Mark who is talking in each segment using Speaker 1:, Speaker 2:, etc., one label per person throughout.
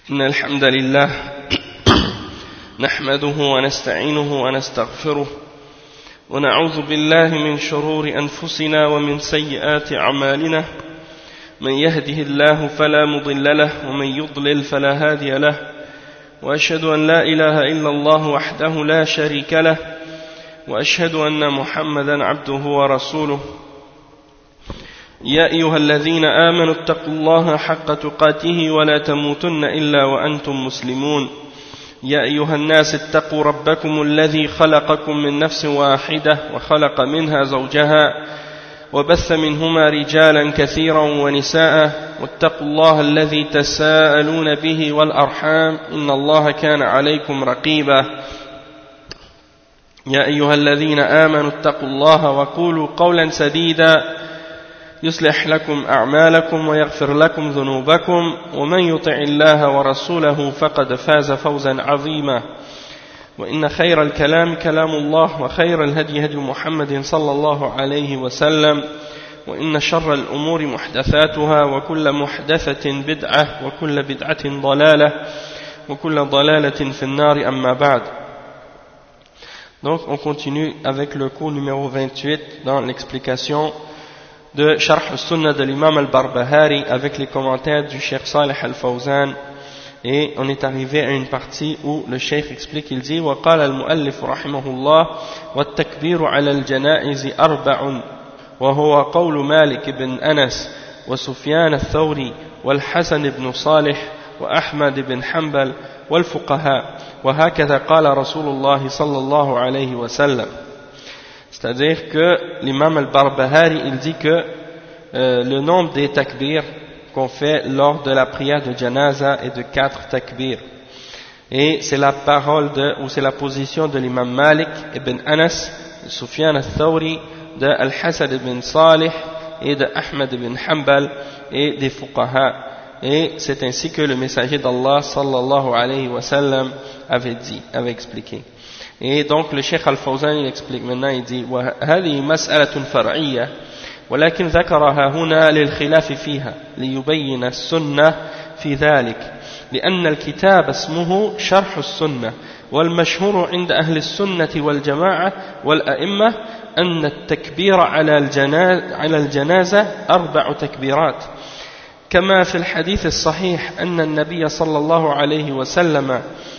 Speaker 1: إن الحمد لله نحمده ونستعينه ونستغفره ونعوذ بالله من شرور أنفسنا ومن سيئات أعمالنا من يهده الله فلا مضل له ومن يضلل فلا هادي له وأشهد أن لا إله إلا الله وحده لا شريك له وأشهد أن محمدا عبده ورسوله يا أيها الذين آمنوا اتقوا الله حق تقاته ولا تموتن إلا وأنتم مسلمون يا أيها الناس اتقوا ربكم الذي خلقكم من نفس واحدة وخلق منها زوجها وبث منهما رجالا كثيرا ونساء واتقوا الله الذي تساءلون به والأرحام إن الله كان عليكم رقيبا يا أيها الذين آمنوا اتقوا الله وقولوا قولا سديدا يصلح لكم أعمالكم ويغفر لكم ذنوبكم ومن يطع الله ورسوله فقد فاز فوزا عظيما وإن خير الكلام كلام الله وخير الهدي هدي محمد صلى الله عليه وسلم وإن شر الأمور محدثاتها وكل محدثة بدعة وكل بدعة ضلالة وكل ضلالة في النار أما بعد. Donc on continue avec le cours numéro 28 dans l'explication de Sharh al-Sunnah de l'imam al-Barbahari avec les commentaires du Cheikh Salih al-Fawzan, et on est arrivé à une partie où le Cheikh explique, il dit وقال المؤلف رحمه الله والتكبير على الجنائز أربع وهو قول مالك بن أنس وسفيان الثوري والحسن بن صالح وأحمد بن حنبل والفقهاء وهكذا قال رسول الله صلى الله عليه وسلم. C'est-à-dire que l'imam al-Barbahari, il dit que le nombre des takbir qu'on fait lors de la prière de janaza est de 4 takbir. Et c'est la parole ou c'est la position de l'imam Malik ibn Anas, de Sufyan al-Thawri, de Al-Hasan ibn Salih et de Ahmad ibn Hanbal et des fuqaha. Et c'est ainsi que le messager d'Allah sallallahu alayhi wa sallam avait expliqué. Et donc le Cheikh Al-Fawzan il explique maintenant, il dit وهذه مسألة فرعية ولكن ذكرها هنا للخلاف فيها ليبين السنة في ذلك لأن الكتاب اسمه شرح السنة والمشهور عند أهل السنة والجماعة والأئمة أن التكبير على الجنازة 4 تكبيرات كما في الحديث الصحيح أن النبي صلى الله عليه وسلم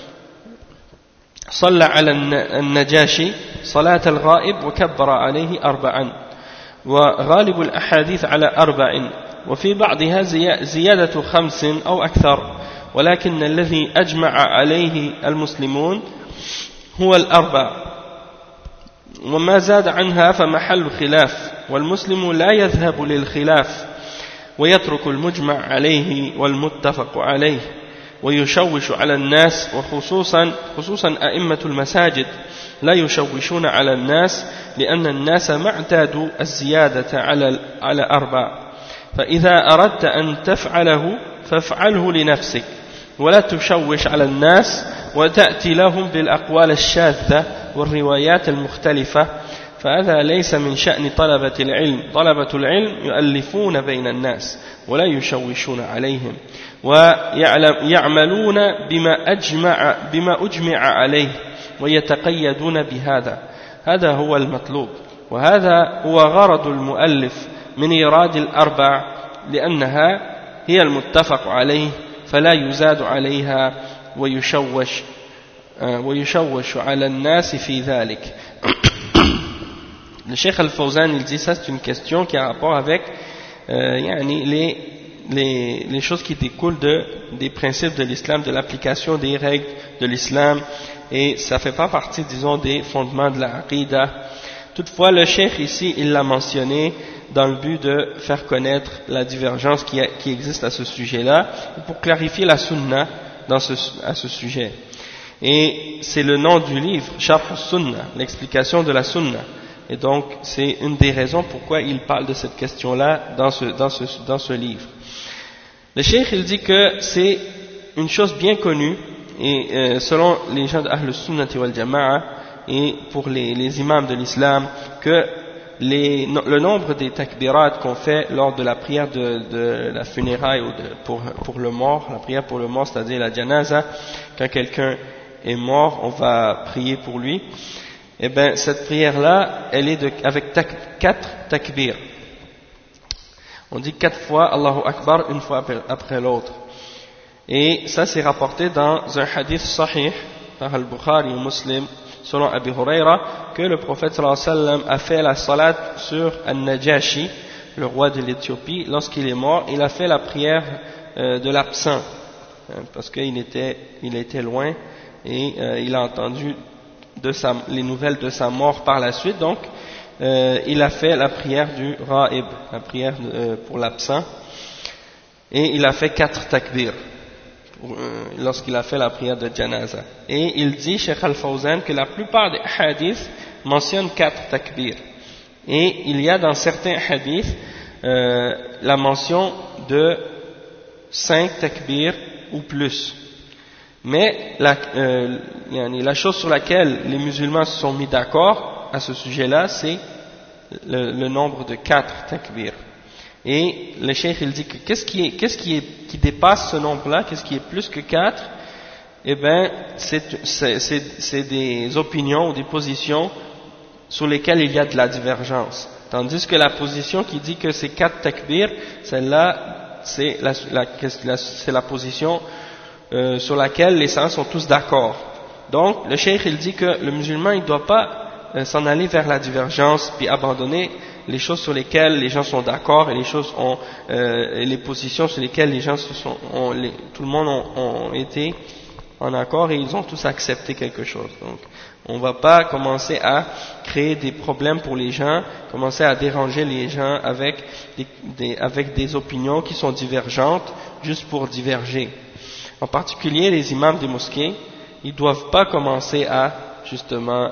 Speaker 1: صلى على النجاشي صلاة الغائب وكبر عليه 4 وغالب الأحاديث على 4 وفي بعضها زيادة 5 أو أكثر ولكن الذي أجمع عليه المسلمون هو 4 وما زاد عنها فمحل خلاف والمسلم لا يذهب للخلاف ويترك المجمع عليه والمتفق عليه ويشوش على الناس وخصوصا أئمة المساجد لا يشوشون على الناس لأن الناس ما اعتادوا الزيادة على 4 فإذا أردت أن تفعله فافعله لنفسك ولا تشوش على الناس وتأتي لهم بالأقوال الشاذة والروايات المختلفة فهذا ليس من شأن طلبة العلم. طلبة العلم يؤلفون بين الناس ولا يشوشون عليهم ويعملون بما أجمع عليه ويتقيدون بهذا. هذا هو المطلوب وهذا هو غرض المؤلف من إيراد 4 لأنها هي المتفق عليه فلا يزاد عليها ويشوش على الناس في ذلك. Le Cheikh Al-Fawzan il dit ça, c'est une question qui a rapport avec les choses qui découlent des principes de l'islam, de l'application des règles de l'islam, et ça fait pas partie, disons, des fondements de la aqidah. Toutefois, le Cheikh ici, il l'a mentionné dans le but de faire connaître la divergence qui existe à ce sujet-là, pour clarifier la sunna à ce sujet. Et c'est le nom du livre, Sharh al-Sunnah, l'explication de la sunna. Et donc, c'est une des raisons pourquoi il parle de cette question-là dans ce livre. Le Cheikh, il dit que c'est une chose bien connue, et selon les gens d'Ahl Sunnah wal Jama'a, et pour les imams de l'islam, que le nombre des takbirat qu'on fait lors de la prière de la funéraille ou pour le mort, la prière pour le mort, c'est-à-dire la janaza, quand quelqu'un est mort, on va prier pour lui. Eh bien, cette prière-là, elle est avec 4 takbir. On dit 4 fois Allahu Akbar, une fois après l'autre. Et ça, c'est rapporté dans un hadith sahih par Al-Bukhari ou Muslim, selon Abi Huraira, que le prophète sallallahu alayhi wa sallam a fait la salat sur Al-Najashi, le roi de l'Éthiopie. Lorsqu'il est mort, il a fait la prière de l'absent, parce qu'il était loin et il a entendu les nouvelles de sa mort par la suite. Donc il a fait la prière du Ra'ib, la prière pour l'absent, et il a fait 4 takbir lorsqu'il a fait la prière de janaza. Et il dit, Cheikh Al-Fawzan, que la plupart des hadiths mentionnent 4 takbir, et il y a dans certains hadiths la mention de 5 takbir ou plus. Mais la chose sur laquelle les musulmans se sont mis d'accord à ce sujet-là, c'est le nombre de 4 takbir. Et le cheikh il dit que qu'est-ce qui dépasse ce nombre-là, qu'est-ce qui est plus que 4? Eh bien, c'est des opinions ou des positions sur lesquelles il y a de la divergence. Tandis que la position qui dit que c'est 4 takbir, celle-là, c'est la position sur laquelle les savants sont tous d'accord. Donc, le cheikh il dit que le musulman il ne doit pas s'en aller vers la divergence puis abandonner les choses sur lesquelles les gens sont d'accord et les positions sur lesquelles les gens tout le monde ont été en accord et ils ont tous accepté quelque chose. Donc, on ne va pas commencer à créer des problèmes pour les gens, commencer à déranger les gens avec des opinions qui sont divergentes juste pour diverger. En particulier, les imams des mosquées, ils ne doivent pas commencer à justement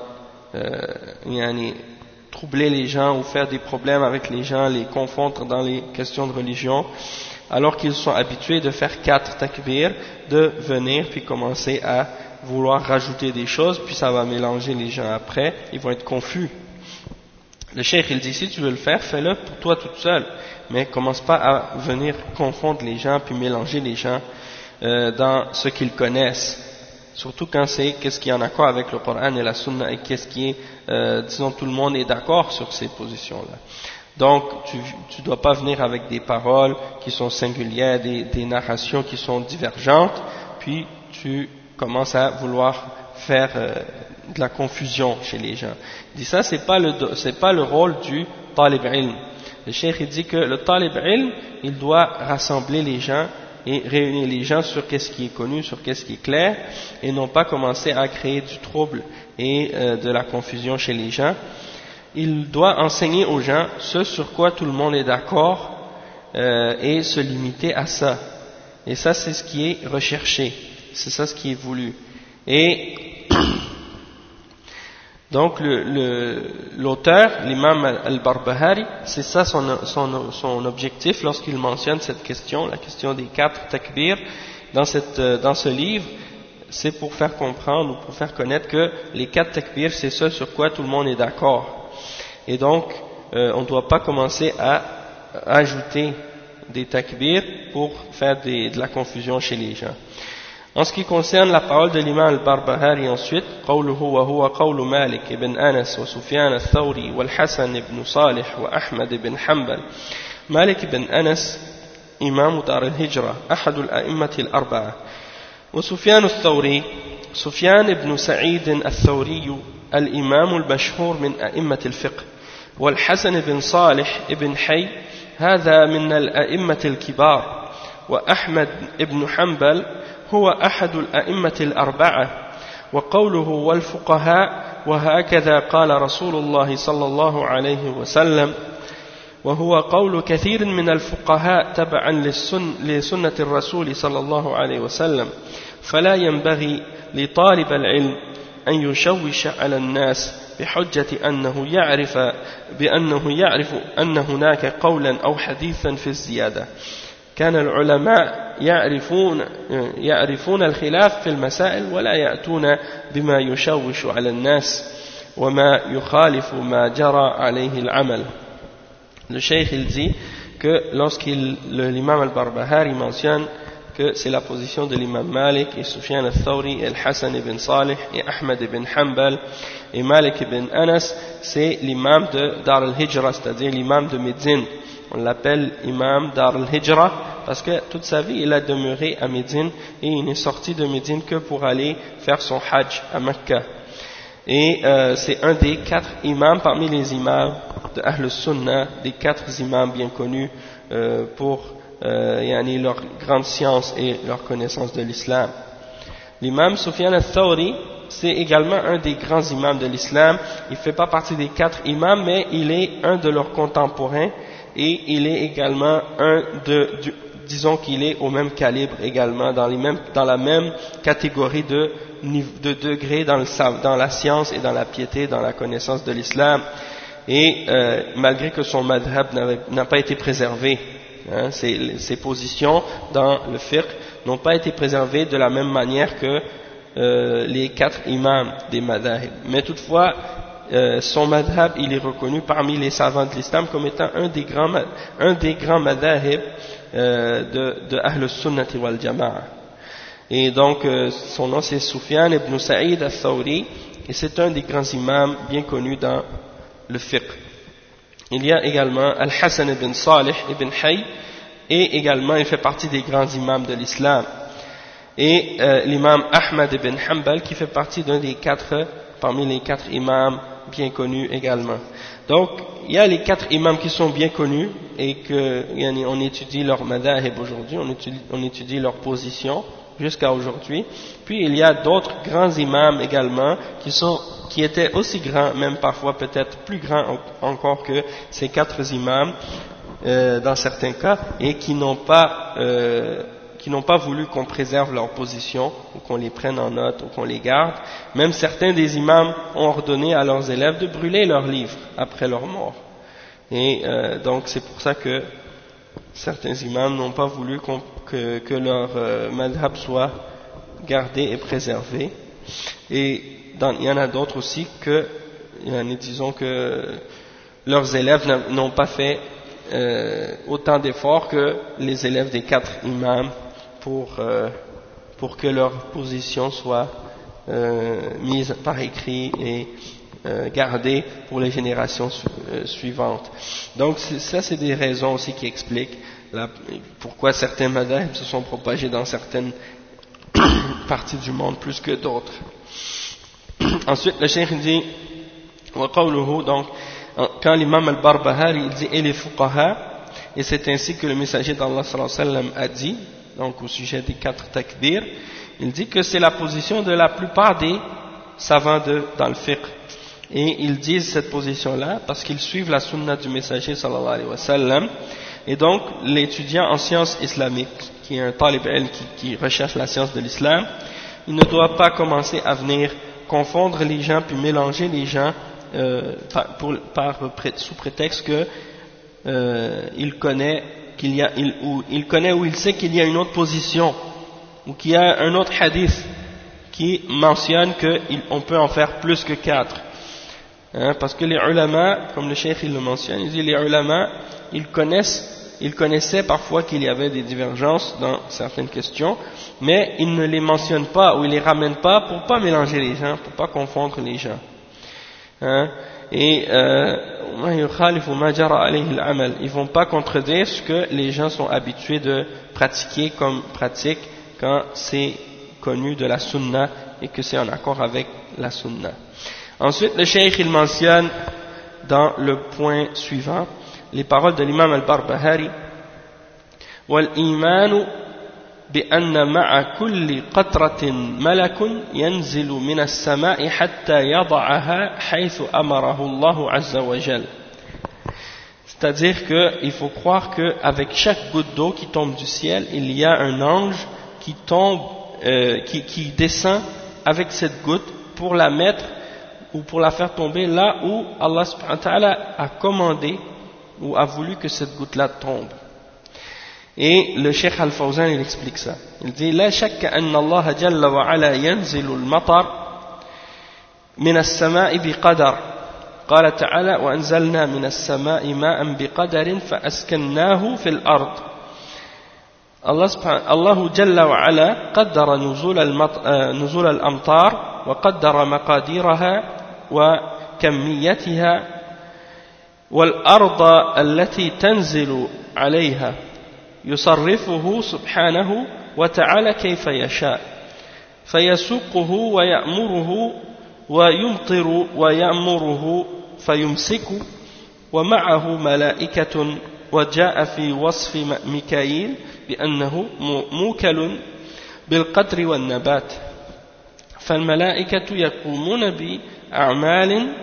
Speaker 1: troubler les gens ou faire des problèmes avec les gens, les confondre dans les questions de religion, alors qu'ils sont habitués de faire 4 takbir, de venir puis commencer à vouloir rajouter des choses, puis ça va mélanger les gens après, ils vont être confus. Le cheikh il dit, si tu veux le faire, fais-le pour toi toute seule, mais commence pas à venir confondre les gens puis mélanger les gens dans ce qu'ils connaissent, surtout quand c'est qu'est-ce qui est en accord avec le Coran et la Sunna et qu'est-ce qui est, disons tout le monde est d'accord sur ces positions-là. Donc tu dois pas venir avec des paroles qui sont singulières, des narrations qui sont divergentes, puis tu commences à vouloir faire de la confusion chez les gens. Il dit ça, c'est pas le rôle du talib ilm. Le cheikh il dit que le talib ilm, il doit rassembler les gens et réunir les gens sur qu'est-ce qui est connu, sur qu'est-ce qui est clair, et non pas commencer à créer du trouble et de la confusion chez les gens. Il doit enseigner aux gens ce sur quoi tout le monde est d'accord et se limiter à ça. Et ça, c'est ce qui est recherché, c'est ça ce qui est voulu. Et donc l'auteur, l'imam al-Barbahari, c'est ça son objectif lorsqu'il mentionne cette question, la question des 4 takbir dans ce livre, c'est pour faire comprendre ou pour faire connaître que les 4 takbir c'est ce sur quoi tout le monde est d'accord. Et donc on ne doit pas commencer à ajouter des takbir pour faire de la confusion chez les gens. En ce qui concerne la parole de l'imam al-Barbahari ensuite, قوله وهو قول مالك بن أنس وسفيان الثوري والحسن بن صالح وأحمد بن حنبل. مالك بن أنس إمام دار الهجرة أحد الأئمة الأربعة، وسفيان الثوري سفيان بن سعيد الثوري الإمام المشهور من أئمة الفقه، والحسن بن صالح بن حي هذا من الأئمة الكبار، وأحمد بن حنبل هو أحد الأئمة الأربعة. وقوله والفقهاء وهكذا قال رسول الله صلى الله عليه وسلم، وهو قول كثير من الفقهاء تبعا لسنة الرسول صلى الله عليه وسلم. فلا ينبغي لطالب العلم أن يشوش على الناس بحجة أنه يعرف أن هناك قولا أو حديثا في الزيادة. كان العلماء يعرفون الخلاف في المسائل ولا يأتون بما يشوش على الناس. وما يخالف ما جرى عليه العمل. Le cheikh il dit que l'imam al-Barbahari mentionne que c'est la position de l'imam Malik et Sufyan al-Thawri et Al-Hassan ibn Salih et Ahmed ibn Hanbal et Malik ibn Anas, c'est l'imam de Dar al-Hijra, c'est-à-dire l'imam de Médine. On l'appelle imam Dar al-Hijra parce que toute sa vie il a demeuré à Médine et il n'est sorti de Médine que pour aller faire son hajj à Mecca. Et c'est un des 4 imams parmi les imams de Ahl Sunnah, des 4 imams bien connus pour leur grande science et leur connaissance de l'islam. L'imam Sufyan al-Thawri, c'est également un des grands imams de l'islam. Il ne fait pas partie des 4 imams, mais il est un de leurs contemporains et il est également disons qu'il est au même calibre également, dans la même catégorie de degré dans la science et dans la piété, dans la connaissance de l'islam. Et malgré que son madhab n'a pas été préservé, ses positions dans le fiqh n'ont pas été préservées de la même manière que les 4 imams des madhab. Mais toutefois, son madhab, il est reconnu parmi les savants de l'islam comme étant un des grands madhab de Ahl Sunnati wal Jama'a. Et donc, son nom c'est Sufyan ibn Sa'id al-Thawri, et c'est un des grands imams bien connus dans le fiqh. Il y a également Al-Hassan ibn Salih ibn Hayy, et également il fait partie des grands imams de l'islam. Et l'imam Ahmad ibn Hanbal, qui fait partie parmi les 4 imams bien connus également. Donc, il y a les 4 imams qui sont bien connus et on étudie leur madhahib aujourd'hui, on étudie leur position jusqu'à aujourd'hui. Puis il y a d'autres grands imams également qui étaient aussi grands, même parfois peut-être plus grands encore que ces 4 imams dans certains cas, et qui n'ont pas voulu qu'on préserve leur position ou qu'on les prenne en note ou qu'on les garde. Même certains des imams ont ordonné à leurs élèves de brûler leurs livres après leur mort. Et donc c'est pour ça que certains imams n'ont pas voulu que leur madhab soit gardé et préservé. Et il y en a d'autres aussi disons que leurs élèves n'ont pas fait autant d'efforts que les élèves des 4 imams pour que leur position soit mise par écrit et gardée pour les générations suivantes. Donc ça c'est des raisons aussi qui expliquent pourquoi certains madhhabs se sont propagés dans certaines parties du monde plus que d'autres. Ensuite le cheikh dit wa qawluhu, donc quand l'imam al-Barbahari il dit et les fuqaha, et c'est ainsi que le messager d'Allah sallallahu alayhi wa sallam a dit, donc au sujet des 4 takbir, il dit que c'est la position de la plupart des savants dans le fiqh. Et ils disent cette position-là parce qu'ils suivent la sunna du messager sallallahu alayhi wa sallam. Et donc l'étudiant en sciences islamiques, qui est un talib ilm qui recherche la science de l'islam, il ne doit pas commencer à venir confondre les gens puis mélanger les gens sous prétexte que il connaît ou il sait qu'il y a une autre position ou qu'il y a un autre hadith qui mentionne qu'on peut en faire plus que 4. Parce que les ulama, comme le cheikh il le mentionne, il dit les ulama, ils connaissaient parfois qu'il y avait des divergences dans certaines questions, mais ils ne les mentionnent pas ou ils les ramènent pas pour pas mélanger les gens, pour pas confondre les gens. Et ils vont pas contredire ce que les gens sont habitués de pratiquer comme pratique quand c'est connu de la sunna et que c'est en accord avec la sunna. Ensuite le cheikh il mentionne dans le point suivant les paroles de l'imam al-Barbahari: wal imanu بأن مع كل قطرة ملك ينزل من السماء حتى يضعها حيث أمره الله عز وجل. C'est-à-dire qu'il faut croire qu'avec chaque goutte d'eau qui tombe du ciel, il y a un ange qui tombe, qui descend avec cette goutte pour la mettre ou pour la faire tomber là où Allah subhanahu wa ta'ala a commandé ou a voulu que cette goutte-là tombe. Et le Cheikh Al-Fawzan il explique ça. Il dit: La shakka anna Allah jalla wa ala yanzilu al-matar من السماء بقدر قال تعالى وأنزلنا من السماء ماء بقدر فأسكناه في الأرض. الله جل وعلا قدر نزول الأمطار وقدر مقاديرها وكميتها والأرض التي تنزل عليها يصرفه سبحانه وتعالى كيف يشاء فيسوقه ويأمره ويمطر ويأمره فيمسك ومعه ملائكة وجاء في وصف ميكائيل بأنه موكل بالقدر والنبات فالملائكة يقومون بأعمال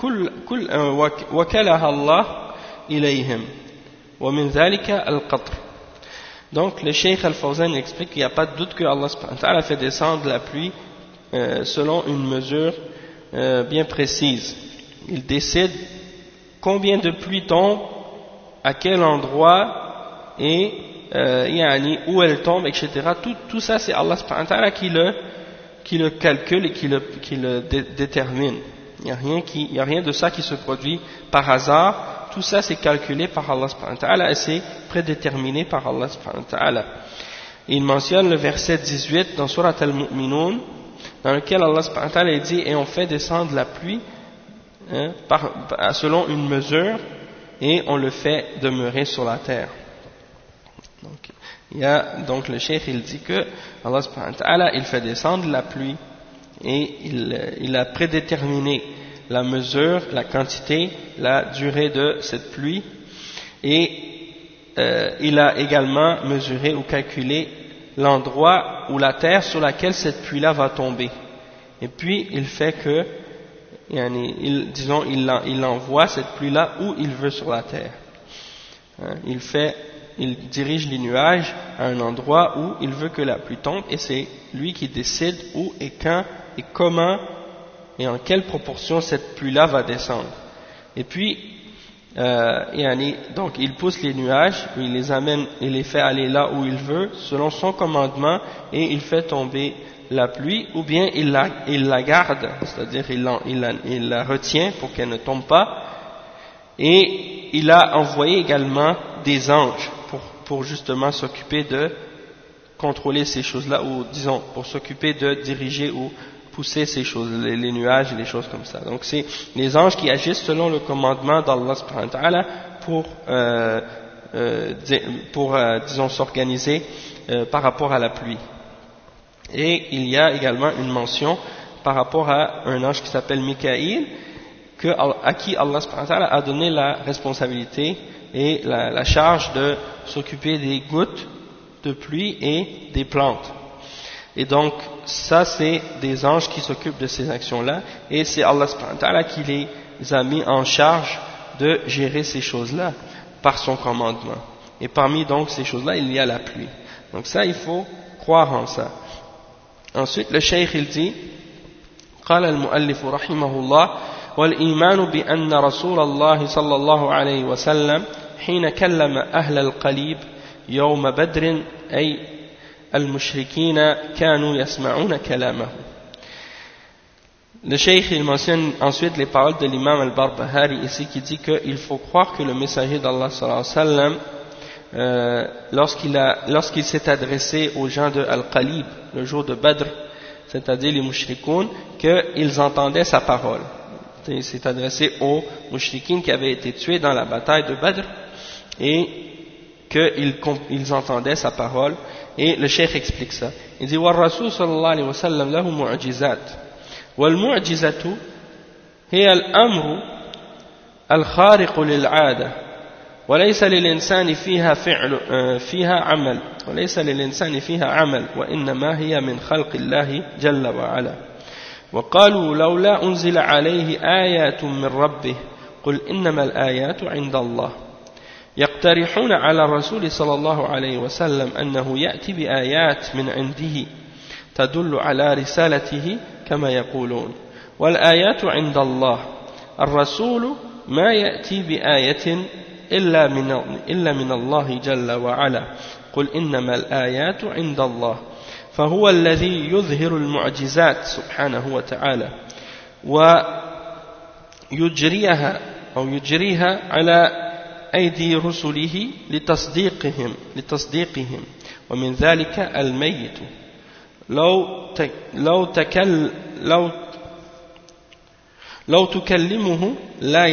Speaker 1: وكلها الله إليهم ومن ذلك القطر. Donc le Cheikh Al-Fawzan explique qu'il n'y a pas de doute que Allah subhanahu wa ta'ala fait descendre la pluie selon une mesure bien précise. Il décide combien de pluie tombe, à quel endroit et où elle tombe, etc. Tout ça c'est Allah subhanahu wa ta'ala qui le calcule et qui le détermine. Il n'y a rien de ça qui se produit par hasard. Tout ça c'est calculé par Allah subhanahu wa ta'ala et c'est prédéterminé par Allah subhanahu wa ta'ala. Il mentionne le verset 18 dans Surat Al-Mu'minun dans lequel Allah subhanahu wa ta'ala dit et on fait descendre la pluie selon une mesure et on le fait demeurer sur la terre. Donc le cheikh il dit que Allah subhanahu wa ta'ala il fait descendre la pluie et il a prédéterminé la mesure, la quantité, la durée de cette pluie et il a également mesuré ou calculé l'endroit ou la terre sur laquelle cette pluie-là va tomber. Et puis il fait que, il envoie cette pluie-là où il veut sur la terre. Il dirige les nuages à un endroit où il veut que la pluie tombe et c'est lui qui décide où et quand et comment et en quelle proportion cette pluie-là va descendre. Et puis, donc il pousse les nuages, il les amène, il les fait aller là où il veut, selon son commandement, et il fait tomber la pluie, ou bien il la garde, c'est-à-dire il la retient pour qu'elle ne tombe pas, et il a envoyé également des anges pour justement s'occuper de contrôler ces choses-là, ou disons, pour s'occuper de diriger ou pousser ces choses, les nuages et les choses comme ça. Donc c'est les anges qui agissent selon le commandement d'Allah subhanahu wa ta'ala pour disons s'organiser par rapport à la pluie. Et il y a également une mention par rapport à un ange qui s'appelle Mikaïl à qui Allah subhanahu wa ta'ala a donné la responsabilité et la charge de s'occuper des gouttes de pluie et des plantes. Et donc, ça c'est des anges qui s'occupent de ces actions-là, et c'est Allah subhanahu wa ta'ala qui les a mis en charge de gérer ces choses-là par son commandement. Et parmi donc ces choses-là, il y a la pluie. Donc ça, il faut croire en ça. Ensuite, le cheikh il dit, قال المؤلف رحمه الله والإيمان بأن رسول الله صلى الله عليه وسلم حين كلم أهل القليب يوم بدر أي المشركين كانوا يسمعون كلامه. Le cheikh il mentionne ensuite les paroles de l'imam al-Barbahari ici qui dit qu'il faut croire que le messager d'Allah sallallahu alayhi wa sallam lorsqu'il s'est adressé aux gens de Al-Qalib le jour de Badr, c'est-à-dire les mushrikoun, qu'ils entendaient sa parole. Il s'est adressé aux mushrikines qui avaient été tués dans la bataille de Badr et qu'ils entendaient sa parole. Et le cheikh explique ça. Il dit وَالرَّسُولُ صلى الله عليه وسلم له معجزات والمعجزة هي الأمر الخارق للعادة وليس للإنسان فيها عمل وإنما هي من خلق الله جل وعلا. وقالوا لولا أنزل عليه آيات من ربه قل إنما الآيات عند الله. يقترحون على الرسول صلى الله عليه وسلم أنه يأتي بآيات من عنده تدل على رسالته كما يقولون والآيات عند الله. الرسول ما يأتي بآية إلا من الله جل وعلا قل إنما الآيات عند الله. فهو الذي يظهر المعجزات سبحانه وتعالى ويجريها أو يجريها على أيدي رسله لتصديقهم ومن ذلك الميت لو تكلمه لا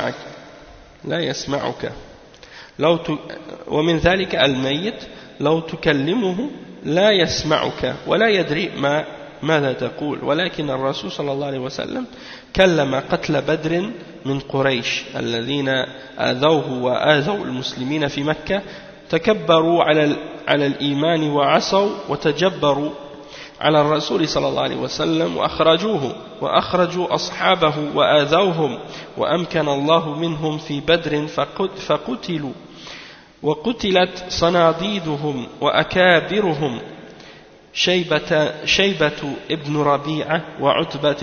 Speaker 1: يسمعك ومن ذلك الميت لو تكلمه لا يسمعك ولا يدري ماذا تقول ولكن الرسول صلى الله عليه وسلم كلم قتل بدر من قريش الذين آذوه وآذوا المسلمين في مكة تكبروا على الإيمان وعصوا وتجبروا على الرسول صلى الله عليه وسلم وأخرجوا أصحابه وآذوهم وأمكن الله منهم في بدر فقتلوا وقتلت صناديدهم وأكابرهم شيبة ابن ربيعة وعتبة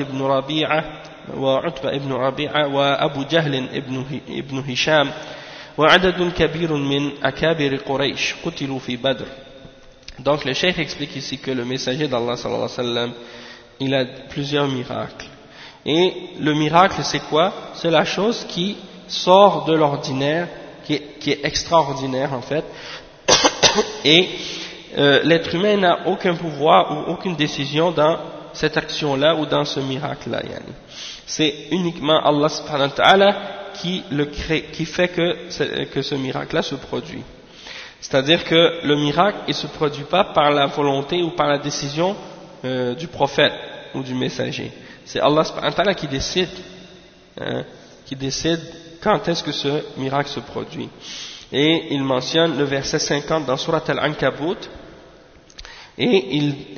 Speaker 1: ابن ربيعة وأبو جهل ابن هشام وعدد كبير من أكابر قريش قتلوا في بدر. Donc le cheikh explique ici que le messager d'Allah sallallahu alayhi wa sallam, il a plusieurs miracles. Et le miracle c'est quoi? C'est la chose qui sort de l'ordinaire, qui est extraordinaire en fait. Et l'être humain n'a aucun pouvoir ou aucune décision dans cette action-là ou dans ce miracle-là. C'est uniquement Allah subhanahu wa ta'ala qui le crée, qui fait que ce miracle-là se produit. C'est-à-dire que le miracle, il ne se produit pas par la volonté ou par la décision du prophète ou du messager. C'est Allah subhanahu wa ta'ala qui décide quand est-ce que ce miracle se produit. Et il mentionne le verset 50 dans Surat Al-Ankabut, et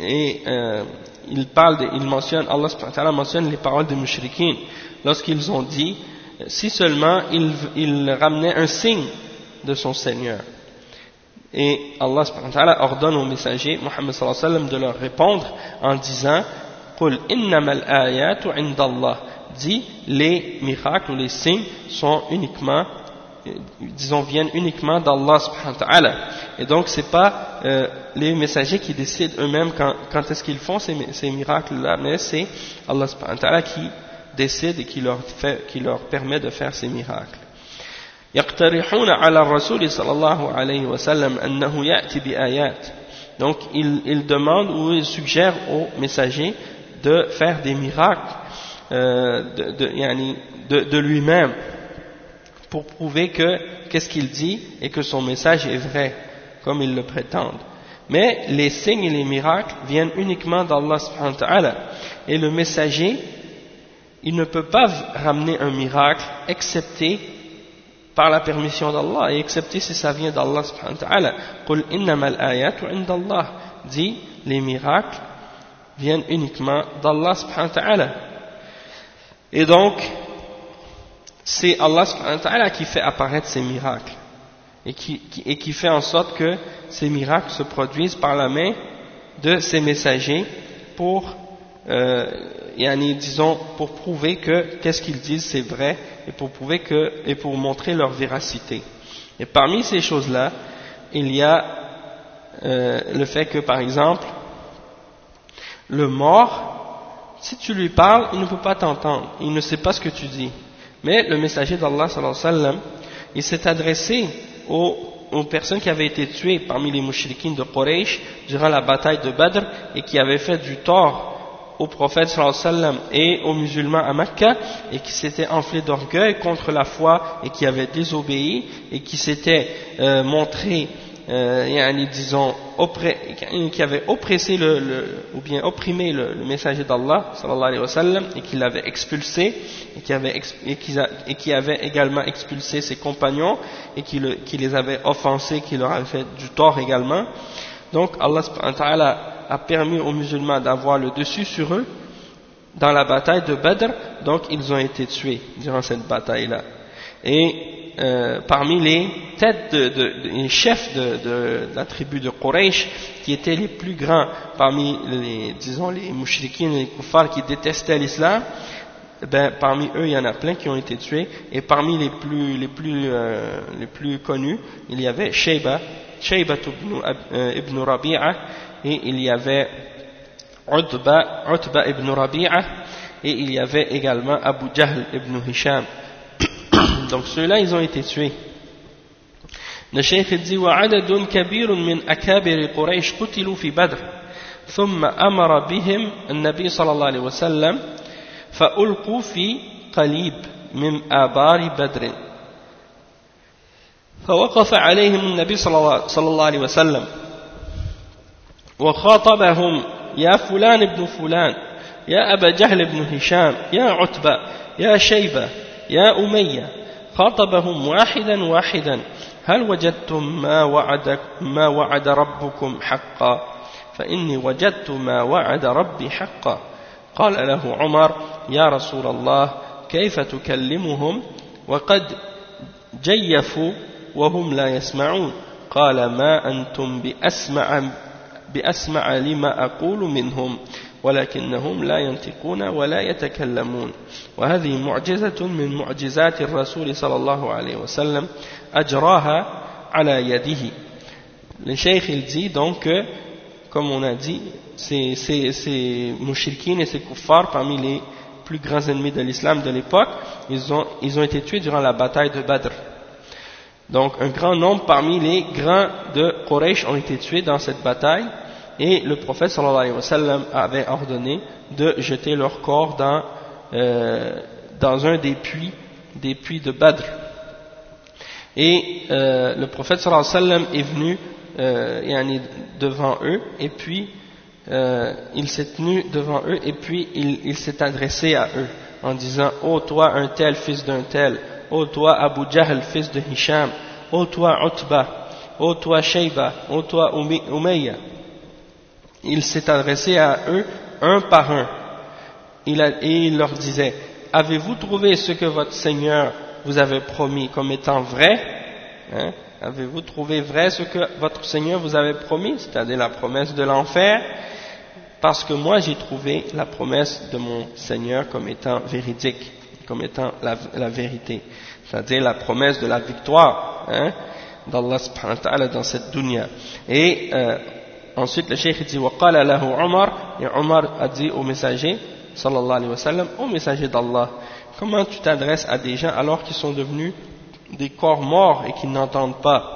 Speaker 1: Allah subhanahu wa ta'ala mentionne les paroles des mushrikines lorsqu'ils ont dit si seulement il ramenait un signe de son Seigneur. Et Allah subhanahu wa ta'ala ordonne au messager Muhammad sallallahu alayhi wa sallam de leur répondre en disant Qul innamal ayatu indallah, dit les miracles ou les signes sont uniquement viennent uniquement d'Allah subhanahu wa ta'ala. Et donc c'est pas les messagers qui décident eux-mêmes quand est-ce qu'ils font ces miracles-là, mais c'est Allah subhanahu wa ta'ala qui décide et qui leur permet de faire ces miracles. يقترحون على الرسول صلى الله عليه وسلم أنه يأتي بآيات. Donc ils demandent ou ils suggèrent aux messagers de faire des miracles de lui-même pour prouver qu'est-ce qu'il dit et que son message est vrai comme ils le prétendent. Mais les signes et les miracles viennent uniquement d'Allah subhanahu wa ta'ala, et le messager il ne peut pas ramener un miracle excepté par la permission d'Allah et excepté si ça vient d'Allah subhanahu wa ta'ala. Qul innamal ayatu indallah, dit les miracles viennent uniquement d'Allah subhanahu wa ta'ala. Et donc c'est Allah subhanahu wa ta'ala qui fait apparaître ces miracles et qui fait en sorte que ces miracles se produisent par la main de ces messagers pour pour prouver que qu'est-ce qu'ils disent c'est vrai et pour montrer leur véracité. Et parmi ces choses-là, il y a le fait que par exemple le mort, si tu lui parles, il ne peut pas t'entendre, il ne sait pas ce que tu dis. Mais le messager d'Allah sallallahu alayhi wa sallam, il s'est adressé aux personnes qui avaient été tuées parmi les mouchriquines de Quraysh durant la bataille de Badr et qui avaient fait du tort au prophète sallallahu alayhi wa sallam et aux musulmans à Mecca, et qui s'étaient enflés d'orgueil contre la foi et qui avaient désobéi et qui s'étaient montrés qui avaient oppressé ou bien opprimé le messager d'Allah sallallahu alayhi wa sallam et qui l'avaient expulsé et qui avait également expulsé ses compagnons et qui les avait offensés, qui leur avait fait du tort également. Donc Allah subhanahu wa ta'ala a permis aux musulmans d'avoir le dessus sur eux dans la bataille de Badr, donc ils ont été tués durant cette bataille-là. Et parmi les têtes les chefs de la tribu de Quraysh, qui étaient les plus grands parmi les mouchriquines et les kuffars qui détestaient l'islam, parmi eux il y en a plein qui ont été tués, et parmi les plus connus il y avait Shayba ibn Rabi'a, et il y avait Utba ibn Rabi'a, et il y avait également Abu Jahl ibn Hisham. Donc ceux-là ils ont été tués. Le cheikh dit وعدد كبير من أكابر قريش قتلوا في بدر ثم أمر بهم النبي صلى الله عليه وسلم فألقوا في قليب من آبار بدر فوقف عليهم النبي صلى الله عليه وسلم وخاطبهم يا فلان ابن فلان يا أبا جهل بن هشام يا عتبة يا شيبة يا أمية خاطبهم واحدا واحدا هل وجدتم ما وعد ربكم حقا فإني وجدت ما وعد ربي حقا قال له عمر يا رسول الله كيف تكلمهم وقد جيفوا وهم لا يسمعون قال ما أنتم بأسمع لما أقول منهم ولكنهم لا ينطقون ولا يتكلمون وهذه معجزة من معجزات الرسول صلى الله عليه وسلم أجراها على يده. Le cheikh il dit donc que, comme on a dit, ces mouchriquins et ces kuffars parmi les plus grands ennemis de l'islam de l'époque, ils ont été tués durant la bataille de Badr. Donc un grand nombre parmi les grands de Quraysh ont été tués dans cette bataille et le prophète sallallahu alayhi wa sallam avait ordonné de jeter leur corps dans un des puits de Badr. Et le prophète sallallahu alayhi wa sallam est venu devant eux et puis il s'est tenu devant eux et puis il s'est adressé à eux en disant « Ô toi un tel fils d'un tel, ô toi Abu Jahl fils de Hisham, ô toi Utba, ô toi Shayba, ô toi Umayya » Il s'est adressé à eux un par un et il leur disait « Avez-vous trouvé ce que votre Seigneur vous avait promis comme étant vrai hein? Avez-vous trouvé vrai ce que votre Seigneur vous avait promis, c'est-à-dire la promesse de l'enfer? Parce que moi j'ai trouvé la promesse de mon Seigneur comme étant véridique, comme étant la vérité, c'est-à-dire la promesse de la victoire hein, d'Allah subhanahu wa ta'ala dans cette dunya. Et ensuite le cheikh dit وَقَالَ لَهُ عُمَرْ et Omar a dit au messager sallallahu alayhi wa sallam, au messager d'Allah, comment tu t'adresses à des gens alors qu'ils sont devenus des corps morts et qu'ils n'entendent pas?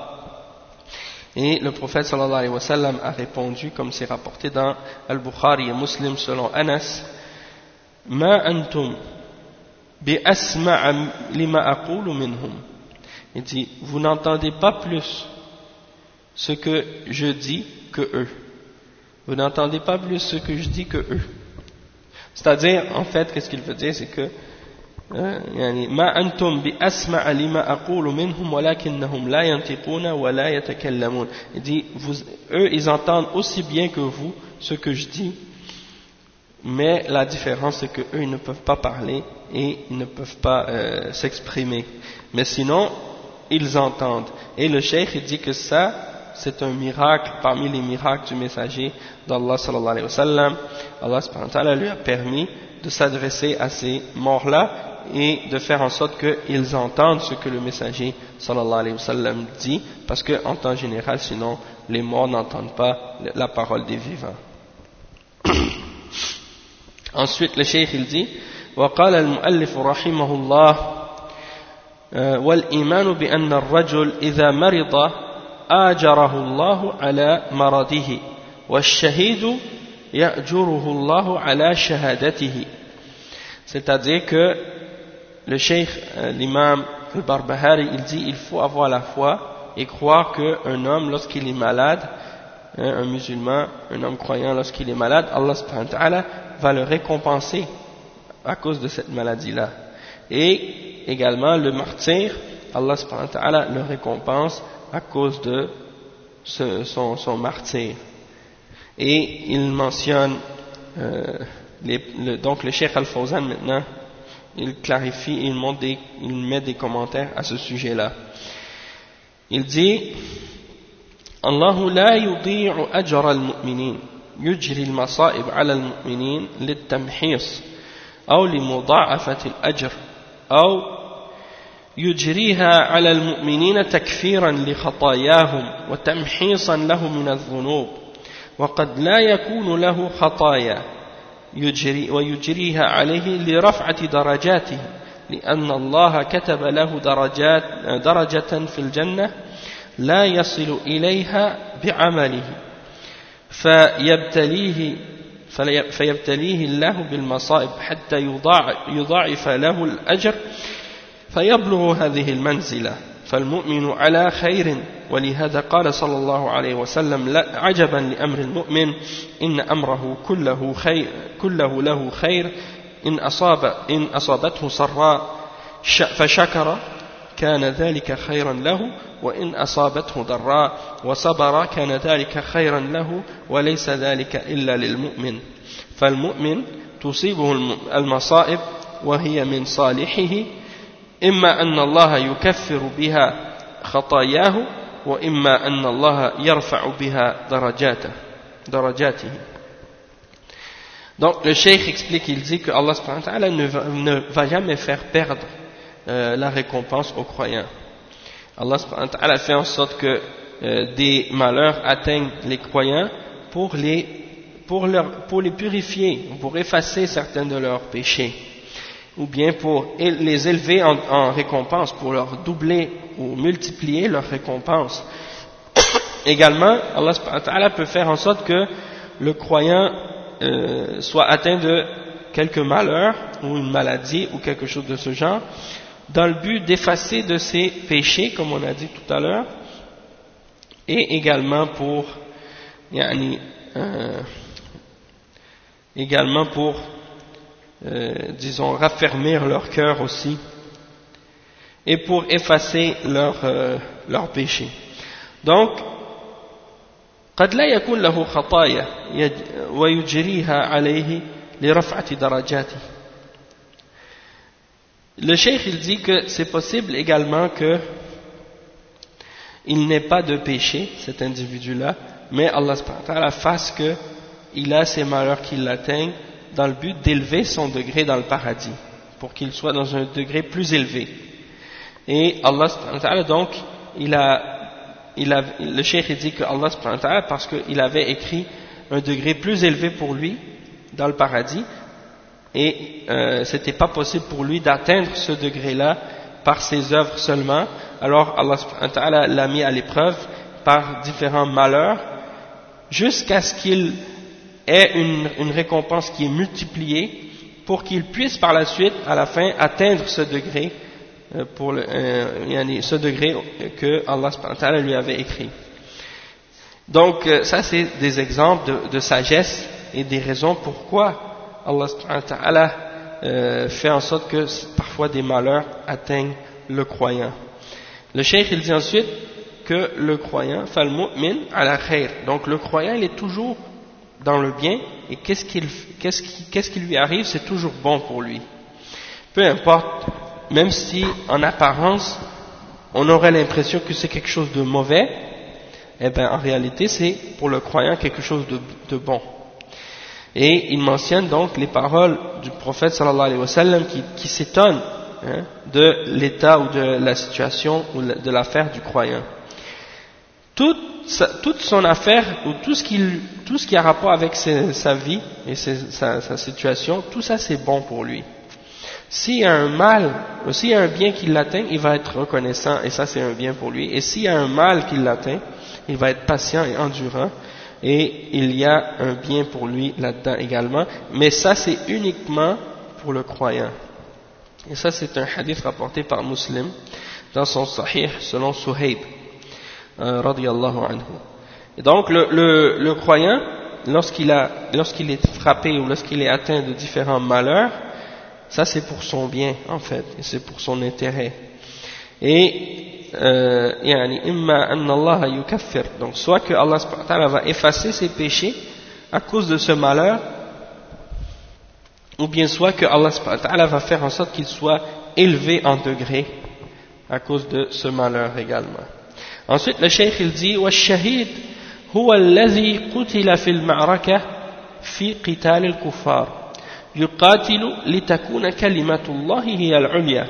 Speaker 1: Et le prophète sallallahu alayhi wa sallam a répondu, comme c'est rapporté dans Al-Bukhari et Muslim selon Anas, Ma antum bi asma'a lima aqulu minhum. Il dit, vous n'entendez pas plus ce que je dis que eux. Vous n'entendez pas plus ce que je dis que eux. C'est-à-dire, en fait, qu'est-ce qu'il veut dire, c'est que ما أنتم بأسمع لما أقول منهم ولكنهم لا ينطقون ولا يتكلمون. Il dit, eux ils entendent aussi bien que vous ce que je dis, mais la différence c'est que eux ils ne peuvent pas parler et ils ne peuvent pas s'exprimer, mais sinon ils entendent. Et le cheikh il dit que ça c'est un miracle parmi les miracles du messager d'Allah sallallahu alayhi wa sallam. Allah subhanahu wa ta'ala lui a permis de s'adresser à ces morts-là et de faire en sorte qu'ils entendent ce que le messager sallallahu alayhi wa sallam dit, parce qu'en temps général, sinon, les morts n'entendent pas la parole des vivants. Ensuite, le cheikh il dit, وقال المؤلف رحمه الله والإيمان بأن الرجل إذا مرض آجره الله على مرضه والشهيد يأجره الله على شهادته. C'est-à-dire que le cheikh, l'imam al-Barbahari, il dit il faut avoir la foi et croire qu'un homme lorsqu'il est malade, un musulman, un homme croyant lorsqu'il est malade, Allah subhanahu wa ta'ala va le récompenser à cause de cette maladie-là. Et également le martyr, Allah subhanahu wa ta'ala le récompense à cause de son martyr. Et il mentionne donc le cheikh Al-Fawzan maintenant il clarifie, il met des commentaires à ce sujet-là. Il dit الله لا يضيع أجر المؤمنين يجري المصائب على المؤمنين للتمحيص أو لمضاعفة الأجر أو يجريها على المؤمنين تكفيرا لخطاياهم وتمحيصا له من الذنوب وقد لا يكون له خطايا ويجريها عليه لرفعة درجاته لأن الله كتب له درجة في الجنة لا يصل إليها بعمله فيبتليه الله بالمصائب حتى يضاعف له الأجر فيبلغ هذه المنزلة فالمؤمن على خير ولهذا قال صلى الله عليه وسلم لا عجبا لأمر المؤمن إن أمره كله له خير إن أصابته سراء فشكر كان ذلك خيرا له وإن أصابته ضراء وصبر كان ذلك خيرا له وليس ذلك إلا للمؤمن فالمؤمن تصيبه المصائب وهي من صالحه إما أن الله يكفر بها خطاياه وإما أن الله يرفع بها درجاته. Donc le cheikh explique, il dit que Allah subhanahu wa ta'ala ne va jamais faire perdre la récompense aux croyants. Allah subhanahu wa ta'ala fait en sorte que des malheurs atteignent les croyants pour les purifier, pour effacer certains de leurs péchés, ou bien pour les élever en récompense, pour leur doubler ou multiplier leur récompense. Également, Allah subhanahu wa ta'ala peut faire en sorte que le croyant soit atteint de quelques malheurs ou une maladie ou quelque chose de ce genre, dans le but d'effacer de ses péchés, comme on a dit tout à l'heure, et également pour disons, raffermir leur cœur aussi, et pour effacer leurs péchés. Donc, قد لا يكون له خطايا ويجريها عليه لرفعة درجاته. Le cheikh il dit que c'est possible également que il n'ait pas de péché, cet individu-là, mais Allah subhanahu wa ta'ala fasse que il a ces malheurs qui l'atteignent dans le but d'élever son degré dans le paradis, pour qu'il soit dans un degré plus élevé. Et Allah subhanahu wa ta'ala donc, le cheikh dit que Allah subhanahu wa ta'ala, parce qu'il avait écrit un degré plus élevé pour lui dans le paradis, et c'était pas possible pour lui d'atteindre ce degré-là par ses œuvres seulement, alors Allah subhanahu wa ta'ala l'a mis à l'épreuve par différents malheurs, jusqu'à ce qu'il ait une récompense qui est multipliée, pour qu'il puisse par la suite, à la fin, atteindre ce degré, ce degré que Allah subhanahu wa ta'ala lui avait écrit. Donc ça c'est des exemples de sagesse et des raisons pourquoi Allah subhanahu wa ta'ala fait en sorte que parfois des malheurs atteignent le croyant. Le cheikh il dit ensuite que le croyant fal mu'min ala khair, donc le croyant il est toujours dans le bien, et qu'est-ce qui lui arrive, c'est toujours bon pour lui, peu importe. Même si en apparence on aurait l'impression que c'est quelque chose de mauvais, eh bien en réalité c'est pour le croyant quelque chose de bon. Et il mentionne donc les paroles du prophète sallallahu alayhi wa sallam qui s'étonne de l'état ou de la situation ou de l'affaire du croyant. Toute son affaire ou tout ce qui a rapport avec sa vie et sa situation, tout ça c'est bon pour lui. S'il y a un mal, ou s'il y a un bien qui l'atteint, il va être reconnaissant, et ça c'est un bien pour lui. Et s'il y a un mal qui l'atteint, il va être patient et endurant, et il y a un bien pour lui là-dedans également. Mais ça c'est uniquement pour le croyant. Et ça c'est un hadith rapporté par Muslim dans son Sahih selon Suhaib, radiyallahu anhu. Et donc le croyant, lorsqu'il est frappé ou lorsqu'il est atteint de différents malheurs, ça c'est pour son bien en fait, et c'est pour son intérêt. Et imma anna Allah yukaffir, donc soit que Allah subhanahu wa ta'ala va effacer ses péchés à cause de ce malheur, ou bien soit que Allah subhanahu wa ta'ala va faire en sorte qu'il soit élevé en degré à cause de ce malheur également. Ensuite le cheikh il dit wa shahid huwa alladhi qutila fil ma'raka fi qital al-kuffar يقاتل لتكون كلمة الله هي العليا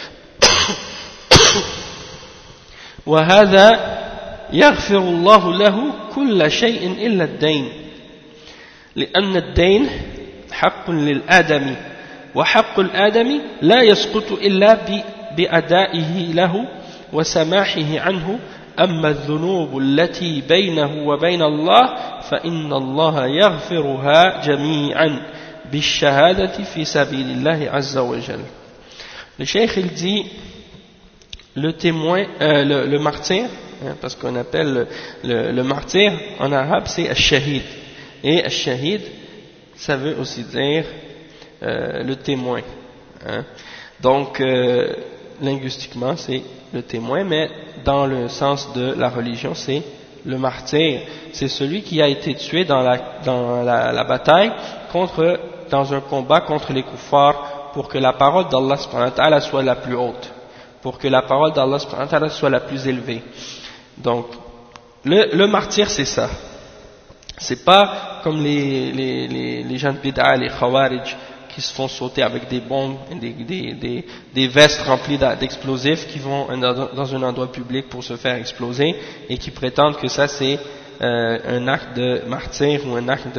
Speaker 1: وهذا يغفر الله له كل شيء إلا الدين لأن الدين حق للآدم وحق الآدم لا يسقط إلا بأدائه له وسماحه عنه أما الذنوب التي بينه وبين الله فإن الله يغفرها جميعا بالشهادة في سبيل الله عز وجل. Le cheikh il dit le témoin, le martyr, hein, parce qu'on appelle le martyr en arabe c'est al-shahid, et al-shahid ça veut aussi dire le témoin, hein. Donc linguistiquement c'est le témoin, mais dans le sens de la religion c'est le martyr, c'est celui qui a été tué dans la bataille dans un combat contre les kuffars pour que la parole d'Allah subhanahu wa ta'ala soit la plus haute, pour que la parole d'Allah subhanahu wa ta'ala soit la plus élevée. Donc le martyr c'est ça, c'est pas comme les gens de bid'a, les khawarij qui se font sauter avec des bombes, des vestes remplies d'explosifs qui vont dans un endroit public pour se faire exploser et qui prétendent que ça c'est un acte de martyr ou un acte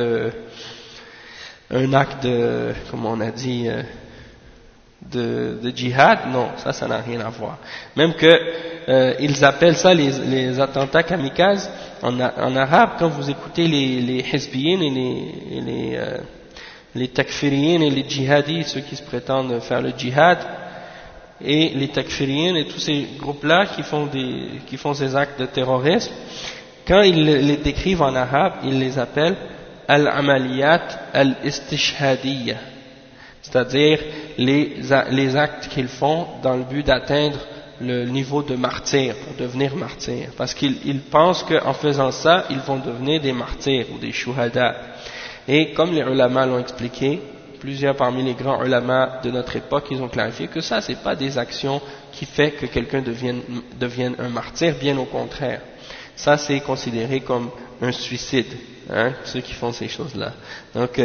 Speaker 1: de comment on a dit de djihad. Non, ça n'a rien à voir. Même que ils appellent ça les attentats kamikazes en arabe. Quand vous écoutez les hizbiyin et les takfiriyin et les djihadis, ceux qui se prétendent faire le djihad, et les takfiriyin et tous ces groupes-là qui font ces actes de terrorisme, quand ils les décrivent en arabe, ils les appellent al-amaliyat al-istishhadiyya, c'est-à-dire les actes qu'ils font dans le but d'atteindre le niveau de martyr, pour devenir martyr, parce qu'ils pensent qu'en faisant ça, ils vont devenir des martyrs ou des shuhada. Et comme les ulama l'ont expliqué, plusieurs parmi les grands ulama de notre époque, ils ont clarifié que ça, c'est pas des actions qui fait que quelqu'un devienne un martyr, bien au contraire. Ça, c'est considéré comme un suicide, hein, ceux qui font ces choses-là. Donc,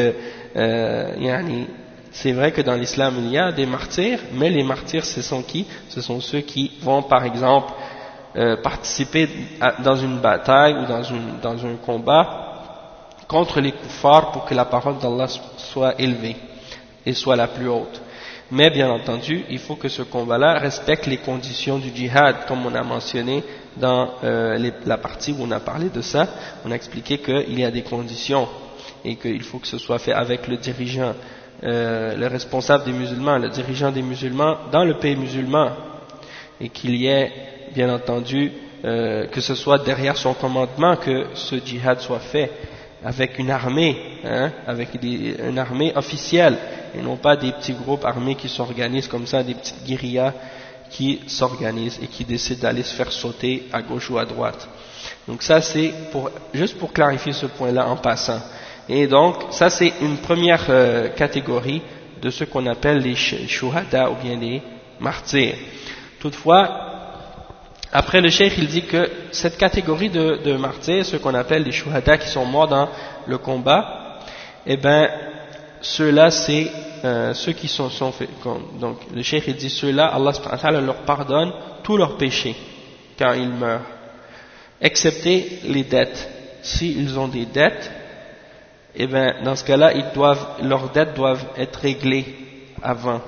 Speaker 1: c'est vrai que dans l'islam, il y a des martyrs, mais les martyrs, ce sont qui? Ce sont ceux qui vont, par exemple, participer dans une bataille ou dans un combat contre les kuffars pour que la parole d'Allah soit élevée et soit la plus haute. Mais bien entendu, il faut que ce combat-là respecte les conditions du djihad, comme on a mentionné dans la partie où on a parlé de ça. On a expliqué qu'il y a des conditions et qu'il faut que ce soit fait avec le dirigeant, le responsable des musulmans, le dirigeant des musulmans dans le pays musulman, et qu'il y ait bien entendu que ce soit derrière son commandement que ce djihad soit fait, avec une armée, hein, une armée officielle, et non pas des petits groupes armés qui s'organisent comme ça, des petites guérillas qui s'organisent et qui décident d'aller se faire sauter à gauche ou à droite. Donc ça c'est juste pour clarifier ce point-là en passant. Et donc ça c'est une première catégorie de ce qu'on appelle les shuhada ou bien les martyrs. Toutefois, après le cheikh il dit que cette catégorie de martyrs, ce qu'on appelle les shuhada qui sont morts dans le combat, eh ben ceux-là c'est ceux qui sont faits. Donc le cheikh il dit ceux-là, Allah subhanahu wa ta'ala leur pardonne tous leurs péchés quand ils meurent, excepté les dettes. S'ils ont des dettes, eh ben dans ce cas-là leurs dettes doivent être réglées avant.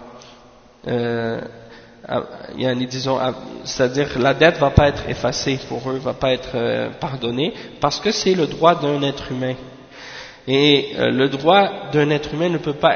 Speaker 1: Disons, c'est-à-dire la dette va pas être effacée pour eux, va pas être pardonnée, parce que c'est le droit d'un être humain. Et le droit d'un être humain ne peut pas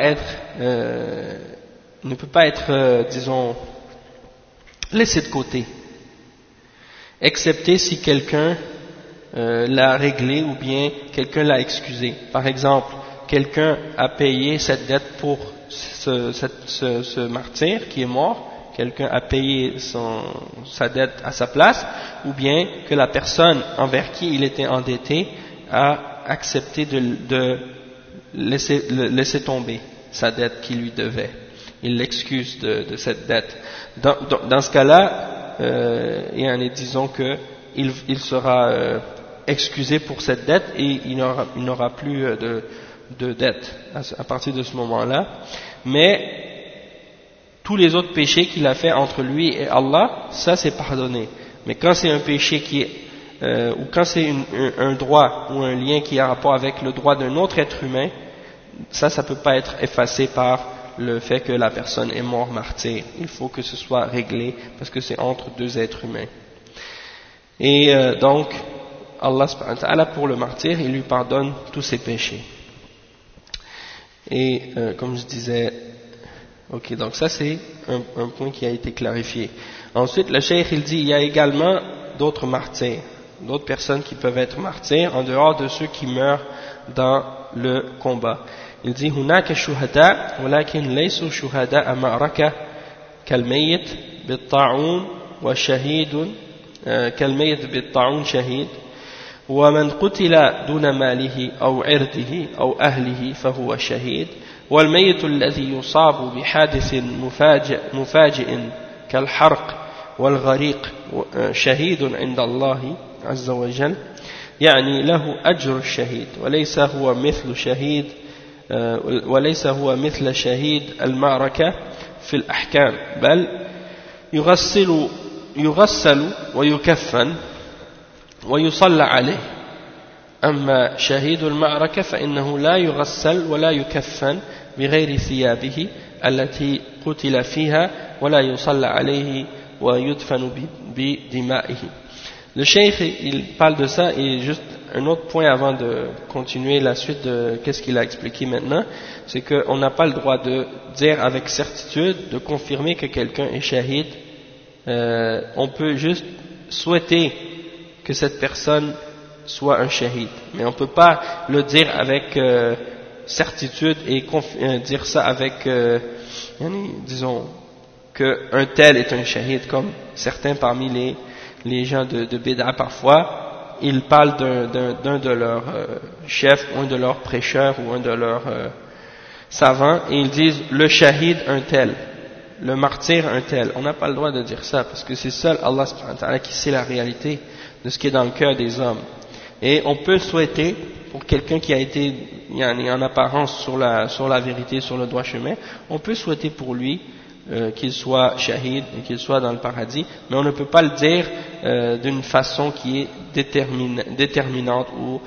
Speaker 1: être, disons, laissé de côté, excepté si quelqu'un l'a réglé ou bien quelqu'un l'a excusé. Par exemple, quelqu'un a payé cette dette pour ce martyr qui est mort, quelqu'un a payé sa dette à sa place, ou bien que la personne envers qui il était endetté a accepté de laisser tomber sa dette qui lui devait. Il l'excuse de cette dette. Dans ce cas-là, disons que il sera excusé pour cette dette et il n'aura plus de dette à partir de ce moment-là. Mais tous les autres péchés qu'il a fait entre lui et Allah, ça c'est pardonné. Mais quand c'est un péché qui est ou quand c'est un droit ou un lien qui a rapport avec le droit d'un autre être humain, ça peut pas être effacé par le fait que la personne est morte martyr. Il faut que ce soit réglé parce que c'est entre deux êtres humains. Et donc, Allah subhanahu wa ta'ala, pour le martyr, il lui pardonne tous ses péchés. Et comme je disais, ok, donc ça c'est un point qui a été clarifié. Ensuite, le cheikh il dit, il y a également d'autres martyrs, d'autres personnes qui peuvent être martyrs en dehors de ceux qui meurent dans le combat. Il dit, هناك شهداء ولكن ليسوا شهداء معركة كالميت بالطاعون وشهيد كالميت بالطاعون شهيد ومن قتل دون ماله أو عرضه أو أهله فهو شهيد والميت الذي يصاب بحادث مفاجئ كالحرق والغريق شهيد عند الله عز وجل يعني له أجر الشهيد وليس هو مثل شهيد المعركة في الأحكام بل يغسل ويكفن ويصلى عليه أما شهيد المعركة فإنه لا يغسل ولا يكفن بغير ثيابه التي قتل فيها ولا يصلى عليه ويدفن بدمائه. Le cheikh il parle de ça et juste un autre point avant de continuer la suite de qu'est-ce qu'il a expliqué maintenant, c'est qu'on n'a pas le droit de dire avec certitude, de confirmer que quelqu'un est shahid. On peut juste souhaiter que cette personne soit un shahid, mais on ne peut pas le dire avec certitude et dire ça avec, disons, qu'un tel est un shahid, comme certains parmi les gens de Bid'a parfois, ils parlent d'un de leurs chefs, ou un de leurs prêcheurs, ou un de leurs savants, et ils disent le shahid un tel, le martyr un tel. On n'a pas le droit de dire ça, parce que c'est seul Allah subhanahu wa ta'ala qui sait la réalité de ce qui est dans le cœur des hommes. Et on peut souhaiter, pour quelqu'un qui a été en apparence sur la vérité, sur le droit chemin, on peut souhaiter pour lui qu'il soit shahid et qu'il soit dans le paradis, mais on ne peut pas le dire d'une façon qui est déterminante ou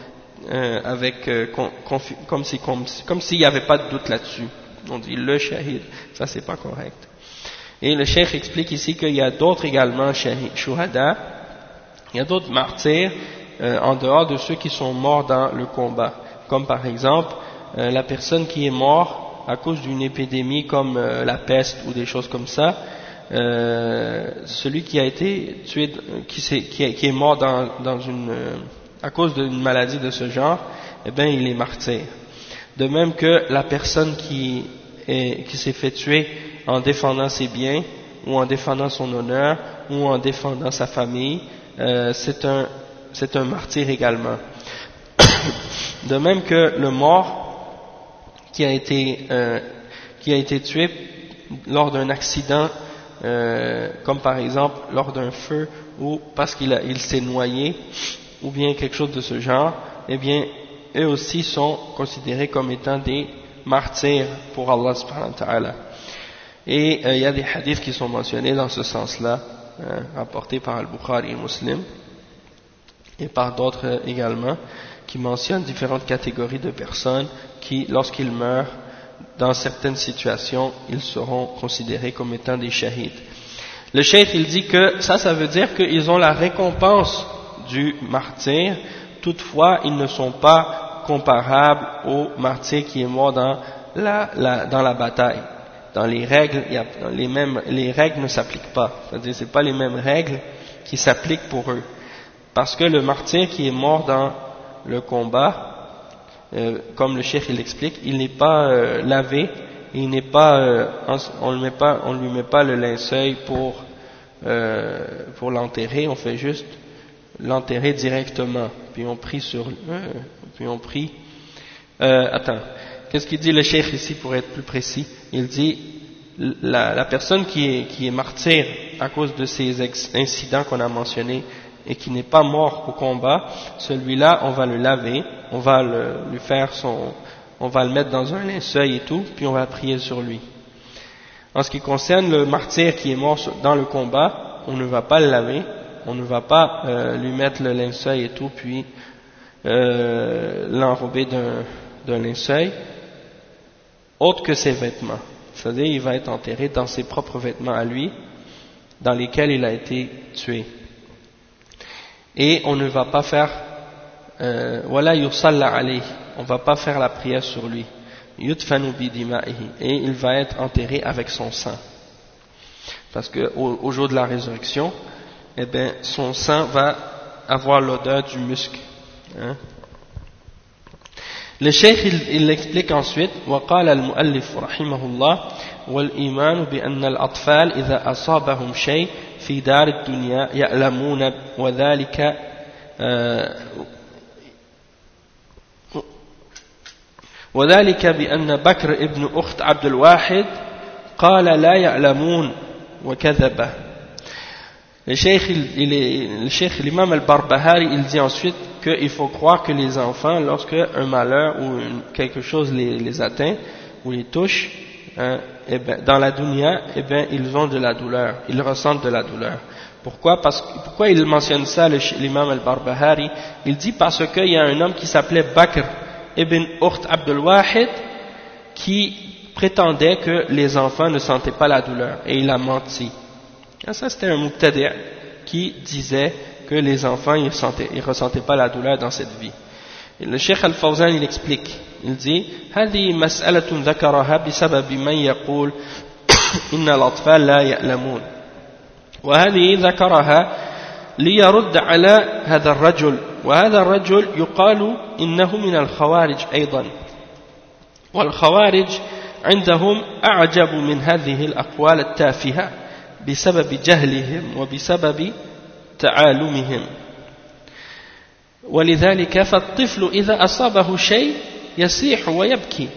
Speaker 1: comme s'il n'y avait pas de doute là-dessus. On dit le shahid, ça c'est pas correct. Et le cheikh explique ici qu'il y a d'autres également shuhada, il y a d'autres martyrs en dehors de ceux qui sont morts dans le combat, comme par exemple la personne qui est morte à cause d'une épidémie comme la peste ou des choses comme ça, celui qui a été tué, qui est mort à cause d'une maladie de ce genre, eh bien il est martyr. De même que la personne qui s'est fait tuer en défendant ses biens, ou en défendant son honneur, ou en défendant sa famille, c'est un martyr également. De même que le mort qui a été tué lors d'un accident, comme par exemple lors d'un feu, ou parce qu'il s'est noyé, ou bien quelque chose de ce genre, eh bien, eux aussi sont considérés comme étant des martyrs pour Allah subhanahu wa ta'ala. Et il y a des hadiths qui sont mentionnés dans ce sens-là, rapportés par Al-Bukhari et Muslim, et par d'autres également, qui mentionnent différentes catégories de personnes qui, lorsqu'ils meurent, dans certaines situations, ils seront considérés comme étant des shahids. Le cheikh, il dit que ça veut dire qu'ils ont la récompense du martyr, toutefois, ils ne sont pas comparables au martyr qui est mort dans la bataille. Dans les règles, les règles ne s'appliquent pas. C'est-à-dire, c'est pas les mêmes règles qui s'appliquent pour eux. Parce que le martyr qui est mort dans le combat, comme le cheikh il explique, il n'est pas lavé, il n'est pas, on lui met pas le linceul pour l'enterrer, on fait juste l'enterrer directement, puis on prie attends, qu'est-ce qu'il dit le cheikh ici pour être plus précis? Il dit la personne qui est martyr à cause de ces incidents qu'on a mentionnés et qui n'est pas mort au combat, celui-là on va le laver, on va on va le mettre dans un linceul et tout, puis on va prier sur lui. En ce qui concerne le martyr qui est mort dans le combat, on ne va pas le laver, on ne va pas lui mettre le linceul et tout, puis l'enrober d'un linceul, autre que ses vêtements. C'est-à-dire, il va être enterré dans ses propres vêtements à lui, dans lesquels il a été tué. Et on ne va pas faire wala yusalla alayhi, on ne va pas faire la prière sur lui. Yudfanu bidima'ihi, et il va être enterré avec son sang. Parce que au jour de la résurrection, eh bien, son sang va avoir l'odeur du musc. Hein? Le cheikh il explique ensuite وقال المؤلف رحمه الله والإيمان بأن الأطفال إذا أصابهم شيء في دار الدنيا يعلمون وذلك بأن بكر ابن أخت عبد الواحد قال لا يعلمون وكذبه. Le cheikh l'imam al-Barbahari il dit ensuite qu'il faut croire que les enfants, lorsque un malheur ou quelque chose les atteint ou les touche, et ben, dans la dunya, eh ben, ils ont de la douleur, ils ressentent de la douleur. Pourquoi il mentionne ça, l'imam al-Barbahari? Il dit parce qu'il y a un homme qui s'appelait Bakr ibn Ukht Abdul Wahid qui prétendait que les enfants ne sentaient pas la douleur, et il a menti. Et ça, c'était un muqtadi' qui disait que les enfants ils ressentaient pas la douleur dans cette vie. Et le Cheikh Al-Fawzan il explique, il dit هذه مسألة ذكرها بسبب من يقول إن الأطفال لا يعلمون وهذه ذكرها ليرد على هذا الرجل وهذا الرجل يقال إنه من الخوارج أيضا والخوارج عندهم أعجب من هذه الأقوال التافهة بسبب جهلهم وبسبب تعالمهم ولذلك فالطفل إذا أصابه شيء يصيح ويبكي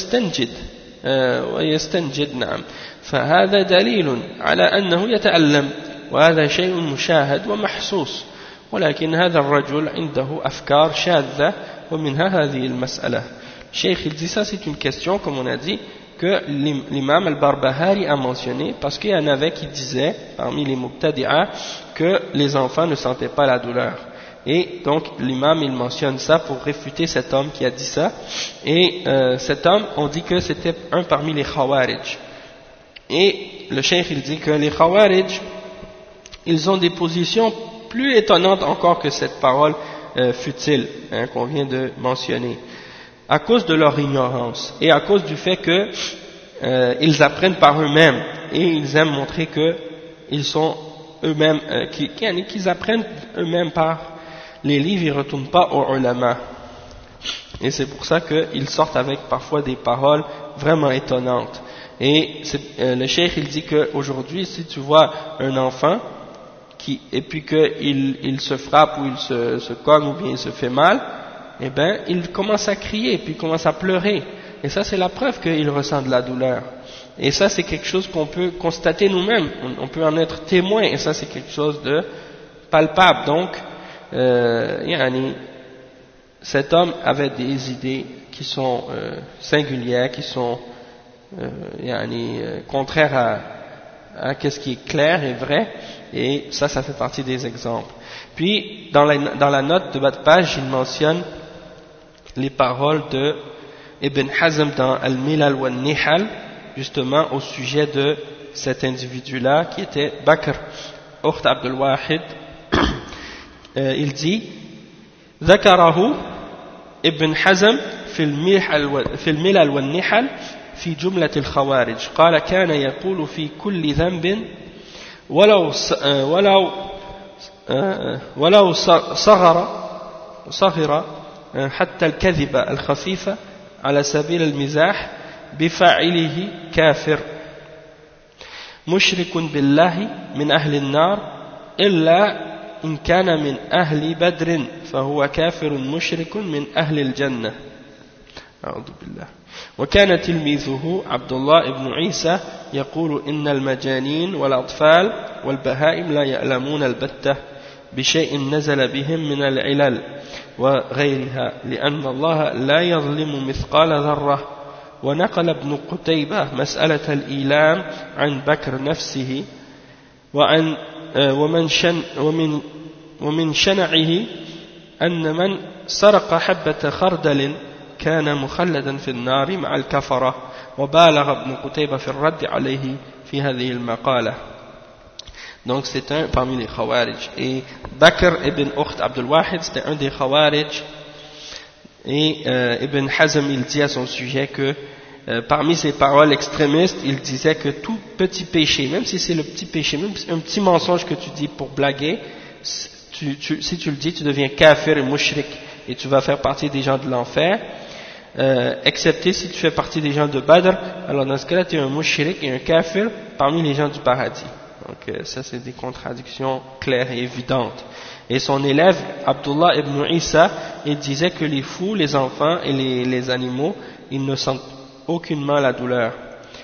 Speaker 1: ويستنجد نعم فهذا دليل على أنه يتألم وهذا شيء مشاهد ومحسوس ولكن هذا الرجل عنده أفكار شاذة ومنها هذه المسألة. Cheikh il dit ça c'est une question comme on a dit que l'imam al-Barbahari a mentionné parce qu'il y en avait qui disaient parmi les Muqtadi'a que les enfants ne sentaient pas la douleur. Et donc l'imam il mentionne ça pour réfuter cet homme qui a dit ça. Et cet homme on dit que c'était un parmi les Khawarij. Et le cheikh il dit que les Khawarij ils ont des positions plus étonnantes encore que cette parole futile qu'on vient de mentionner. À cause de leur ignorance et à cause du fait que ils apprennent par eux-mêmes et ils aiment montrer que ils sont eux-mêmes qu'ils apprennent eux-mêmes par les livres, ils ne retournent pas aux ulama. Et c'est pour ça qu'ils sortent avec parfois des paroles vraiment étonnantes. Et le cheikh il dit qu'aujourd'hui si tu vois un enfant et puis qu'il se frappe ou il se cogne ou bien il se fait mal, eh bien, il commence à crier, puis il commence à pleurer. Et ça, c'est la preuve qu'il ressent de la douleur. Et ça, c'est quelque chose qu'on peut constater nous-mêmes. On peut en être témoin, et ça, c'est quelque chose de palpable. Donc, cet homme avait des idées qui sont singulières, qui sont contraires à ce qui est clair et vrai. Et ça fait partie des exemples. Puis, dans la note de bas de page, il mentionne les paroles de Ibn Hazm dans Al-Milal wa Nihal, justement au sujet de cet individu-là qui était Bakr Ukht Abdul Wahid. Il dit ذكره ابن حزم في الملل والنحل في جملة الخوارج قال كان يقول في كل ذنب ولو صغر حتى الكذب الخفيفة على سبيل المزاح بفاعله كافر مشرك بالله من أهل النار إلا إن كان من أهل بدر فهو كافر مشرك من أهل الجنة أعوذ بالله. وكان تلميذه عبد الله بن عيسى يقول إن المجانين والأطفال والبهائم لا يعلمون البتة بشيء نزل بهم من العلل وغيرها لأن الله لا يظلم مثقال ذرة. ونقل ابن قتيبة مسألة الإيلام عن بكر نفسه ومن شنعه أن من سرق حبة خردل كان مخلدا في النار مع الكفرة وبالغ ابن قتيبة في الرد عليه في هذه المقالة. Donc c'est un parmi les Khawarij. Et Bakr ibn Ukht Abdul Wahid, c'était un des Khawarij. Et Ibn Hazm, il dit à son sujet que parmi ses paroles extrémistes, il disait que tout petit péché, même si c'est le petit péché, même un petit mensonge que tu dis pour blaguer, si tu le dis, tu deviens kafir et mushrik et tu vas faire partie des gens de l'enfer, excepté si tu fais partie des gens de Badr. Alors dans ce cas-là, tu es un mushrik et un kafir parmi les gens du paradis. Donc ça, c'est des contradictions claires et évidentes. Et son élève, Abdullah ibn Isa, il disait que les fous, les enfants et les animaux, ils ne sentent aucunement la douleur.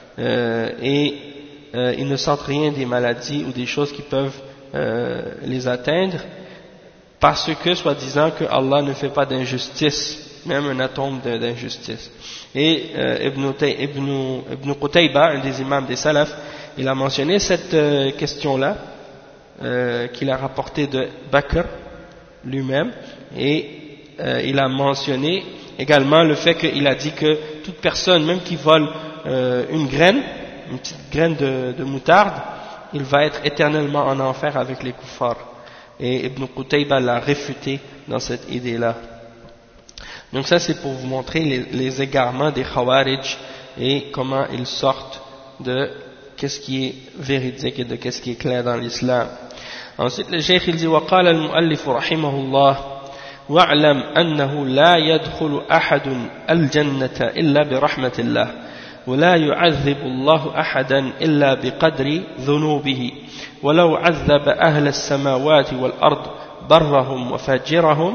Speaker 1: Ils ne sentent rien des maladies ou des choses qui peuvent les atteindre, parce que, soi-disant, que Allah ne fait pas d'injustice, même un atome d'injustice. Et Ibn Qutayba, un des imams des Salaf, il a mentionné cette question-là, qu'il a rapporté de Bakr lui-même, et il a mentionné également le fait qu'il a dit que toute personne, même qui vole une petite graine de moutarde, il va être éternellement en enfer avec les kuffars. Et Ibn Qutayba l'a réfuté dans cette idée-là. Donc ça, c'est pour vous montrer les égarements des Khawarij et comment ils sortent de qu'est-ce qui est véridique et de qu'est-ce qui est clair dans l'islam. Ensuite, le cheikh il dit وقال المؤلف رحمه الله واعلم أنه لا يدخل أحد الجنة إلا برحمة الله ولا يعذب الله أحدا إلا بقدر ذنوبه ولو عذب أهل السماوات والأرض برهم وفاجرهم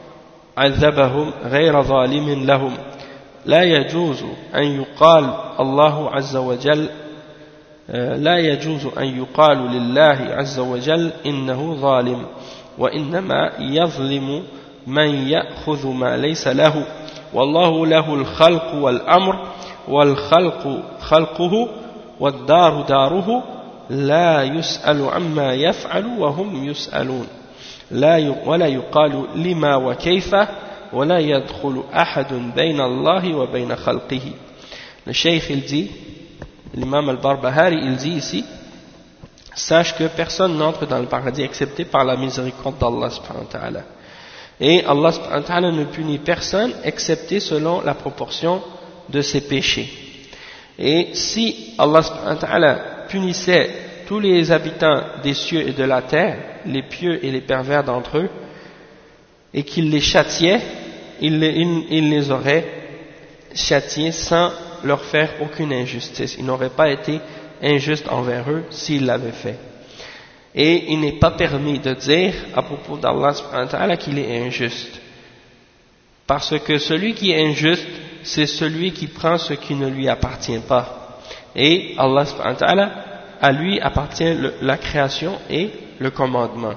Speaker 1: عذبهم غير ظالم لهم لا يجوز أن يقال الله عز وجل لا يجوز أن يقال لله عز وجل إنه ظالم وإنما يظلم من يأخذ ما ليس له والله له الخلق والأمر والخلق خلقه والدار داره لا يسأل عما يفعل وهم يسألون ولا يقال لما وكيف ولا يدخل أحد بين الله وبين خلقه. Le cheikh il dit, l'imam al-Barbahari il dit ici, sache que personne n'entre dans le paradis excepté par la miséricorde d'Allah subhanahu wa ta'ala. Et Allah subhanahu wa ta'ala ne punit personne excepté selon la proportion de ses péchés. Et si Allah subhanahu wa ta'ala punissait tous les habitants des cieux et de la terre, les pieux et les pervers d'entre eux, et qu'il les châtiait, il les aurait châtiés sans leur faire aucune injustice. Il n'aurait pas été injuste envers eux s'il l'avait fait. Et il n'est pas permis de dire à propos d'Allah subhanahu wa ta'ala qu'il est injuste. Parce que celui qui est injuste, c'est celui qui prend ce qui ne lui appartient pas. Et Allah subhanahu wa ta'ala, à lui appartient la création et le commandement.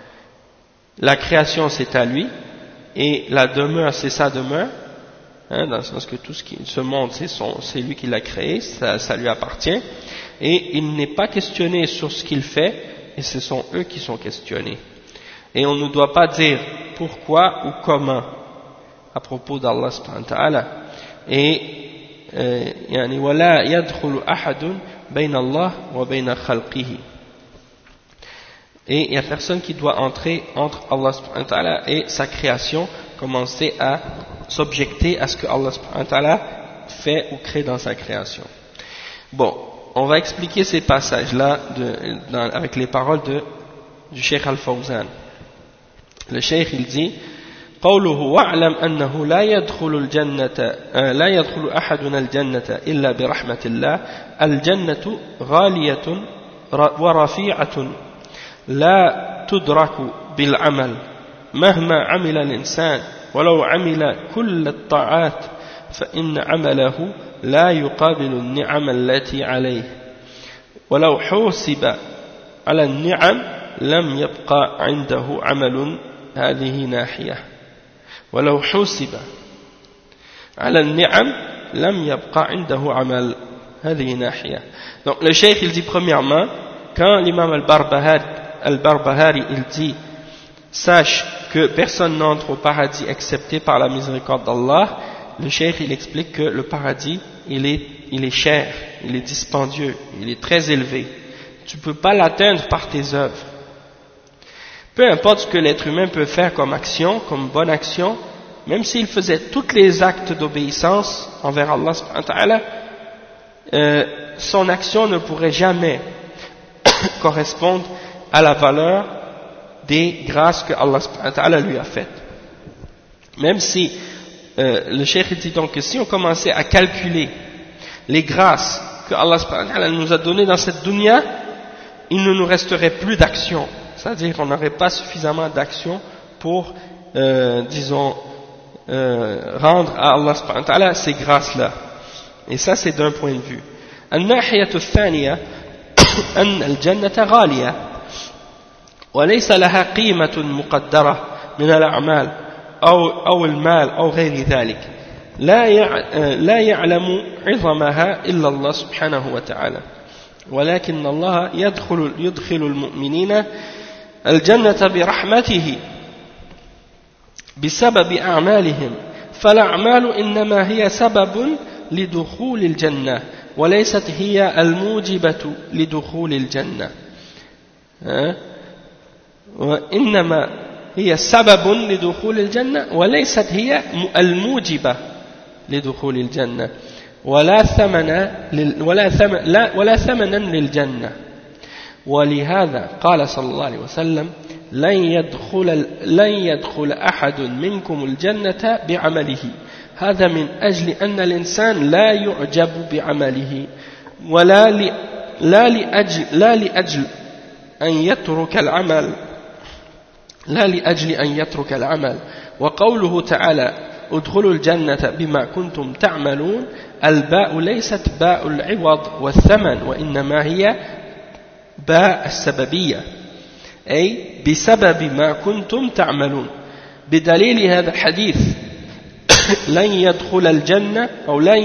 Speaker 1: La création c'est à lui, et la demeure c'est sa demeure, dans le sens que tout ce monde c'est lui qui l'a créé, ça lui appartient, et il n'est pas questionné sur ce qu'il fait, et ce sont eux qui sont questionnés. Et on ne doit pas dire pourquoi ou comment à propos d'Allah subhanahu wa ta'ala. Et يعني ولا يدخل أحد بين الله وبين خلقه. Et il n'y a personne qui doit entrer entre Allah subhanahu wa ta'ala et sa création, commencer à s'objecter à ce que Allah subhanahu wa ta'ala fait ou crée dans sa création. Bon, on va expliquer ces passages-là avec les paroles du Cheikh Al-Fawzan. Le Cheikh il dit قوله واعلم أنه لا يدخل أحدنا الجنة إلا برحمة الله الجنة غالية ورفيعة لا تدرك بالعمل مهما عمل الإنسان ولو عمل كل الطاعات فإن عمله لا يقابل النعم التي عليه ولو حوسب على النعم لم يبقى عنده عمل هذه ناحية ولو حوسب على النعم لم يبقى عنده عمل هذه ناحية. Donc le cheikh il dit premièrement, quand l'imam al-Barbahari il dit sache que personne n'entre au paradis excepté par la miséricorde d'Allah, le cheikh il explique que le paradis il est cher, il est dispendieux, il est très élevé. Tu ne peux pas l'atteindre par tes œuvres. Peu importe ce que l'être humain peut faire comme action, comme bonne action, même s'il faisait tous les actes d'obéissance envers Allah subhanahu wa ta'ala, son action ne pourrait jamais correspondre à la valeur des grâces que Allah subhanahu wa ta'ala lui a faites. Même si, le cheikh dit donc que si on commençait à calculer les grâces que Allah subhanahu wa ta'ala nous a données dans cette dunya, il ne nous resterait plus d'action. C'est-à-dire qu'on n'aurait pas suffisamment d'action pour, disons, rendre à Allah subhanahu wa ta'ala ces grâces-là. Et ça, c'est d'un point de vue. الناحية الثانية أن الجنة غالية وليس لها قيمة مقدرة من الأعمال أو المال أو غير ذلك لا يعلم عظمها إلا الله سبحانه وتعالى ولكن الله يدخل المؤمنين الجنة برحمته بسبب أعمالهم فالأعمال إنما هي سبب لدخول الجنة وليست هي الموجبة لدخول الجنة وإنما هي سبب لدخول الجنة وليست هي الموجبة لدخول الجنة ولا ثمنا للجنة ولهذا قال صلى الله عليه وسلم لن يدخل أحد منكم الجنة بعمله هذا من أجل أن الإنسان لا يعجب بعمله لا لأجل أن يترك العمل وقوله تعالى ادخلوا الجنة بما كنتم تعملون الباء ليست باء العوض والثمن وإنما هي باء السببية أي بسبب ما كنتم تعملون بدليل هذا الحديث لن يدخل الجنة أو لن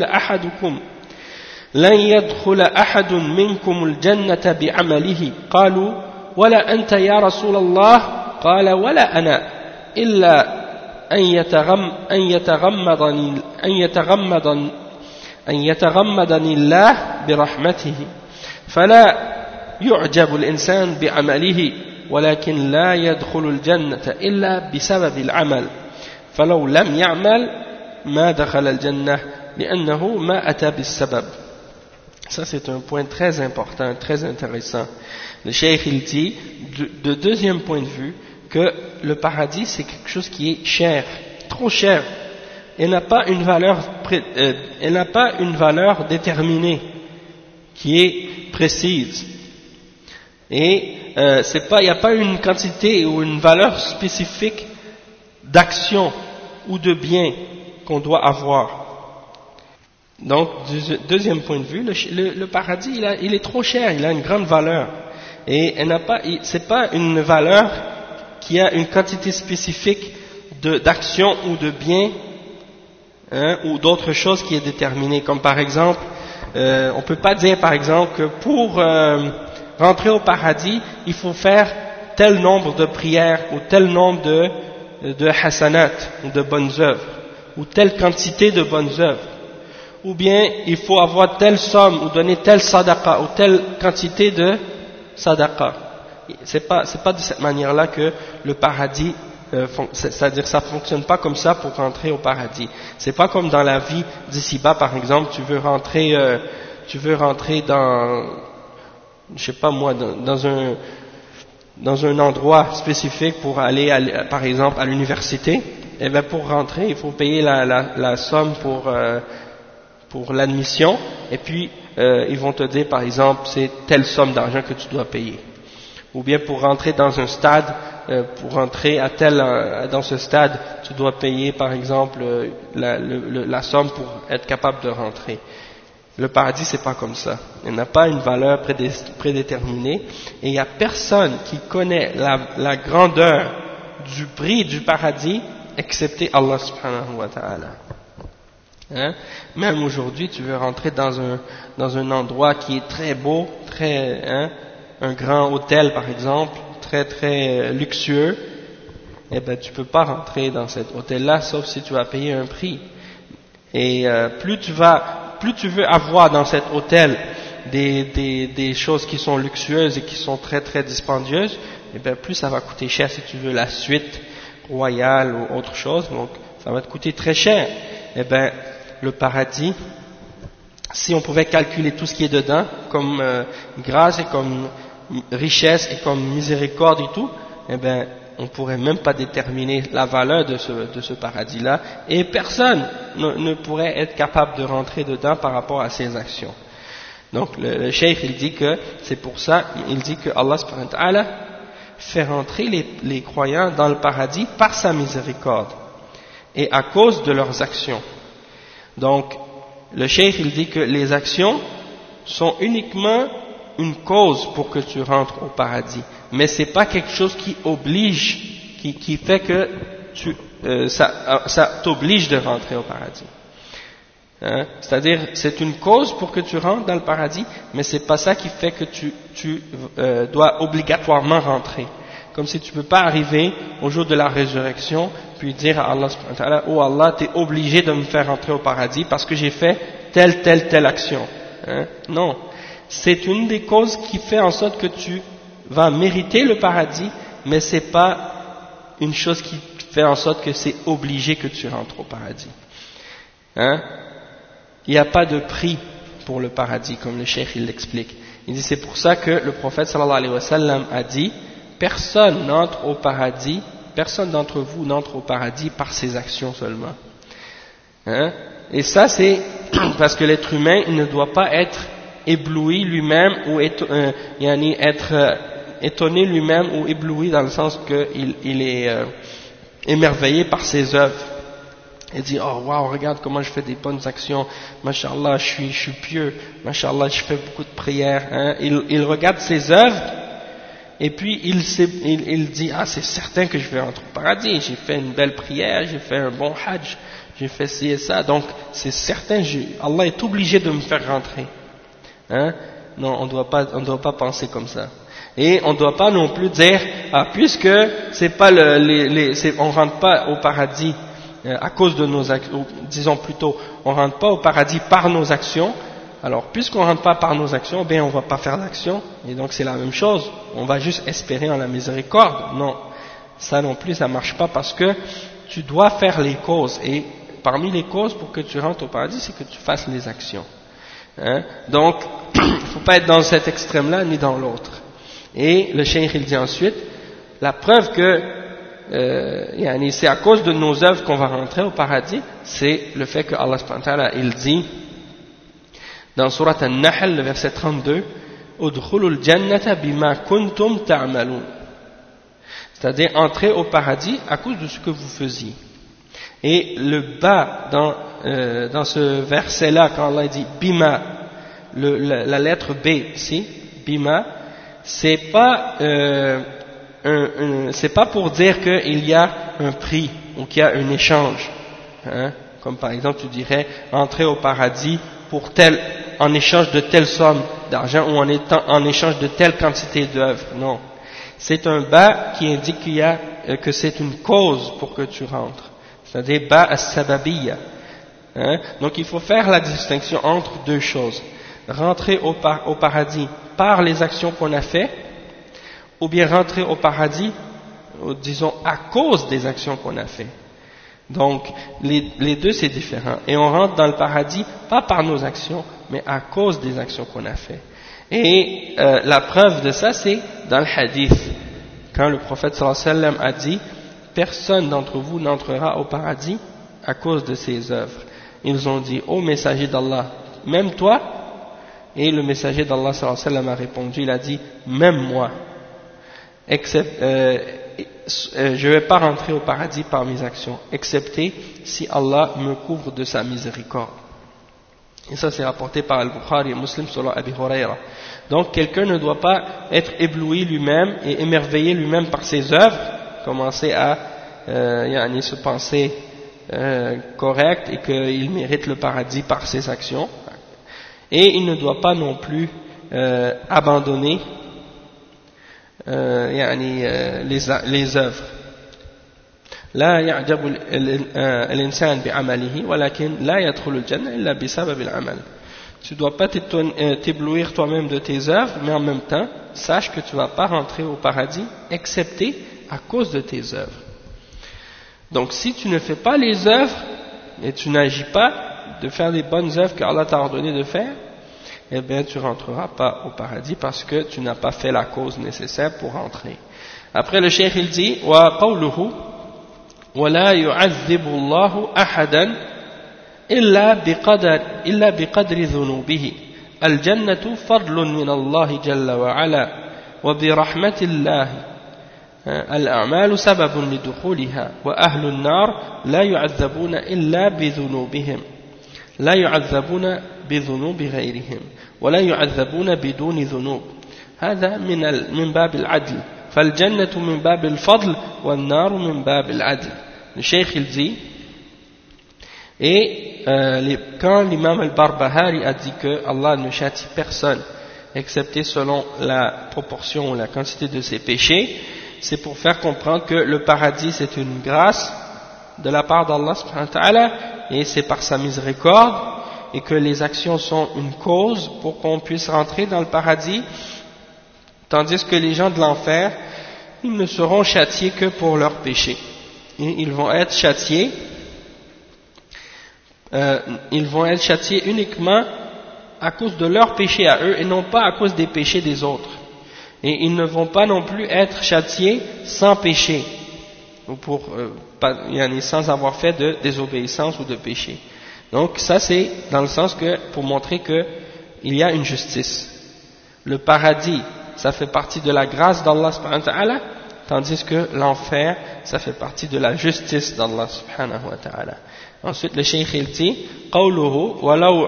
Speaker 1: يدخل أحد منكم الجنة بعمله قالوا ولا أنت يا رسول الله قال ولا أنا إلا أن يتغمدني الله برحمته فلا يعجب الإنسان بعمله ولكن لا يدخل الجنة إلا بسبب العمل فلو لم يعمل ما دخل الجنة لأنه ما أتى بالسبب. Ça c'est un point très important, très intéressant. Le cheikh il dit, de deuxième point de vue, que le paradis c'est quelque chose qui est cher, trop cher. Elle n'a pas une valeur déterminée, qui est précise. Et il n'y a pas une quantité ou une valeur spécifique d'action ou de bien qu'on doit avoir. Donc, deuxième point de vue, le paradis, il est trop cher, il a une grande valeur. Et c'est pas une valeur qui a une quantité spécifique d'action ou de bien, ou d'autre chose qui est déterminée. Comme par exemple, on peut pas dire par exemple que pour rentrer au paradis, il faut faire tel nombre de prières ou tel nombre de hasanat, ou de bonnes œuvres, ou telle quantité de bonnes œuvres. Ou bien il faut avoir telle somme ou donner telle sadaqa ou telle quantité de sadaqa. C'est pas de cette manière-là que le paradis, c'est-à-dire ça fonctionne pas comme ça pour rentrer au paradis. C'est pas comme dans la vie d'ici-bas, par exemple, tu veux rentrer dans, je sais pas moi, dans un endroit spécifique pour aller par exemple à l'université. Et bien pour rentrer, il faut payer la somme pour l'admission, et puis ils vont te dire par exemple c'est telle somme d'argent que tu dois payer. Ou bien pour rentrer dans un stade, pour rentrer dans ce stade, tu dois payer par exemple la somme pour être capable de rentrer. Le paradis c'est pas comme ça. Il n'a pas une valeur prédéterminée, et il n'y a personne qui connaît la grandeur du prix du paradis excepté Allah subhanahu wa ta'ala. Même aujourd'hui, tu veux rentrer dans un endroit qui est très beau, un grand hôtel par exemple, très très luxueux, eh ben tu peux pas rentrer dans cet hôtel-là sauf si tu as payé un prix. Et plus tu veux avoir dans cet hôtel des choses qui sont luxueuses et qui sont très très dispendieuses, et bien plus ça va coûter cher si tu veux la suite royale ou autre chose, donc ça va te coûter très cher. Et bien le paradis, si on pouvait calculer tout ce qui est dedans, comme grâce et comme richesse et comme miséricorde et tout, eh bien on pourrait même pas déterminer la valeur de ce paradis-là, et personne ne pourrait être capable de rentrer dedans par rapport à ses actions. Donc le cheikh il dit que c'est pour ça, il dit que Allah subhanahu wa ta'ala fait rentrer les croyants dans le paradis par sa miséricorde et à cause de leurs actions. Donc le cheikh il dit que les actions sont uniquement une cause pour que tu rentres au paradis, mais c'est pas quelque chose qui oblige, qui fait que ça t'oblige de rentrer au paradis. Hein? C'est-à-dire, c'est une cause pour que tu rentres dans le paradis, mais c'est pas ça qui fait que tu dois obligatoirement rentrer. Comme si tu peux pas arriver au jour de la résurrection puis dire à Allah subhanahu wa ta'ala, oh Allah, t'es obligé de me faire rentrer au paradis parce que j'ai fait telle action. Hein? Non. C'est une des causes qui fait en sorte que tu vas mériter le paradis, mais c'est pas une chose qui fait en sorte que c'est obligé que tu rentres au paradis. Hein? Il n'y a pas de prix pour le paradis, comme le cheikh il l'explique. Il dit c'est pour ça que le prophète sallallahu alayhi wa sallam a dit personne n'entre au paradis, personne d'entre vous n'entre au paradis par ses actions seulement. Hein? Et ça c'est parce que l'être humain il ne doit pas être ébloui lui-même ou être étonné lui-même ou ébloui dans le sens qu'il est émerveillé par ses œuvres. Il dit oh wow, regarde comment je fais des bonnes actions, mashallah je suis pieux, mashallah je fais beaucoup de prières. Hein? Il regarde ses œuvres et puis il dit ah c'est certain que je vais rentrer au paradis, j'ai fait une belle prière, j'ai fait un bon hajj, j'ai fait ci et ça, donc c'est certain, Allah est obligé de me faire rentrer. Hein? Non, on doit pas penser comme ça. Et on ne doit pas non plus dire ah puisque c'est pas on rentre pas au paradis à cause de nos actions, disons plutôt on rentre pas au paradis par nos actions, alors puisqu'on rentre pas par nos actions, bien on va pas faire d'action, et donc c'est la même chose, on va juste espérer en la miséricorde. Non, ça non plus ça marche pas, parce que tu dois faire les causes, et parmi les causes pour que tu rentres au paradis c'est que tu fasses les actions. Hein? Donc il ne faut pas être dans cet extrême là ni dans l'autre. Et le cheikh il dit ensuite la preuve que c'est à cause de nos œuvres qu'on va rentrer au paradis, c'est le fait que Allah subhanahu wa ta'ala il dit dans Surat An-Nahl le verset 32 udkhulul jannata bima kuntum ta'malun, c'est-à-dire entrer au paradis à cause de ce que vous faisiez. Et le bas dans ce verset là quand Allah dit bima, la lettre B ici bima, c'est pas c'est pas pour dire qu'il y a un prix ou qu'il y a un échange, hein? Comme par exemple tu dirais entrer au paradis pour en échange de telle somme d'argent ou en échange de telle quantité d'œuvres. Non, c'est un ba qui indique que c'est une cause pour que tu rentres, c'est-à-dire ba as-sababiyya. Hein? Donc il faut faire la distinction entre deux choses: rentrer au paradis par les actions qu'on a fait, ou bien rentrer au paradis, disons, à cause des actions qu'on a fait. Donc, les deux c'est différent. Et on rentre dans le paradis, pas par nos actions, mais à cause des actions qu'on a fait. Et la preuve de ça, c'est dans le hadith. Quand le prophète sallallahu alayhi wa sallam a dit, personne d'entre vous n'entrera au paradis à cause de ses œuvres. Ils ont dit, ô messager d'Allah, même toi? Et le messager d'Allah sallallahu alayhi wa sallam a répondu, il a dit, même moi. Je ne vais pas rentrer au paradis par mes actions, excepté si Allah me couvre de sa miséricorde. Et ça c'est rapporté par Al-Bukhari et Muslim selon Abi Huraira. Donc quelqu'un ne doit pas être ébloui lui-même et émerveillé lui-même par ses œuvres, commencer à se penser correct et qu'il mérite le paradis par ses actions. Et il ne doit pas non plus abandonner les œuvres. لا يعجب الإنسان بعمله ولكن لا يدخل الجنة إلا بسبب العمل. Tu ne dois pas t'éblouir toi-même de tes œuvres, mais en même temps, sache que tu ne vas pas rentrer au paradis, excepté à cause de tes œuvres. Donc si tu ne fais pas les œuvres, et tu n'agis pas de faire les bonnes œuvres qu'Allah t'a ordonné de faire, eh bien tu ne rentreras pas au paradis parce que tu n'as pas fait la cause nécessaire pour rentrer. Après le cheikh il dit, وَقَوْلُهُ وَلَا يُعَذِّبُ اللَّهُ أَحَدًا إلا بقدر ذنوبه الجنة فضل من الله جل وعلا وبرحمة الله الأعمال سبب لدخولها وأهل النار لا يعذبون إلا بذنوبهم لا يعذبون بذنوب غيرهم ولا يعذبون بدون ذنوب هذا من باب العدل فالجنة من باب الفضل والنار من باب العدل. Le cheikh il dit et quand l'imam al-Barbahari a dit que Allah ne châtie personne excepté selon la proportion ou la quantité de ses péchés, c'est pour faire comprendre que le paradis c'est une grâce de la part d'Allah subhanahu wa ta'ala et c'est par sa miséricorde et que les actions sont une cause pour qu'on puisse rentrer dans le paradis, tandis que les gens de l'enfer ils ne seront châtiés que pour leurs péchés et ils vont être châtiés uniquement à cause de leurs péchés à eux et non pas à cause des péchés des autres. Et ils ne vont pas non plus être châtiés sans péché, ou sans avoir fait de désobéissance ou de péché. Donc ça c'est dans le sens que pour montrer qu'il y a une justice. Le paradis, ça fait partie de la grâce d'Allah subhanahu wa ta'ala, tandis que l'enfer, ça fait partie de la justice d'Allah subhanahu wa ta'ala. Ensuite le cheikh il dit قوله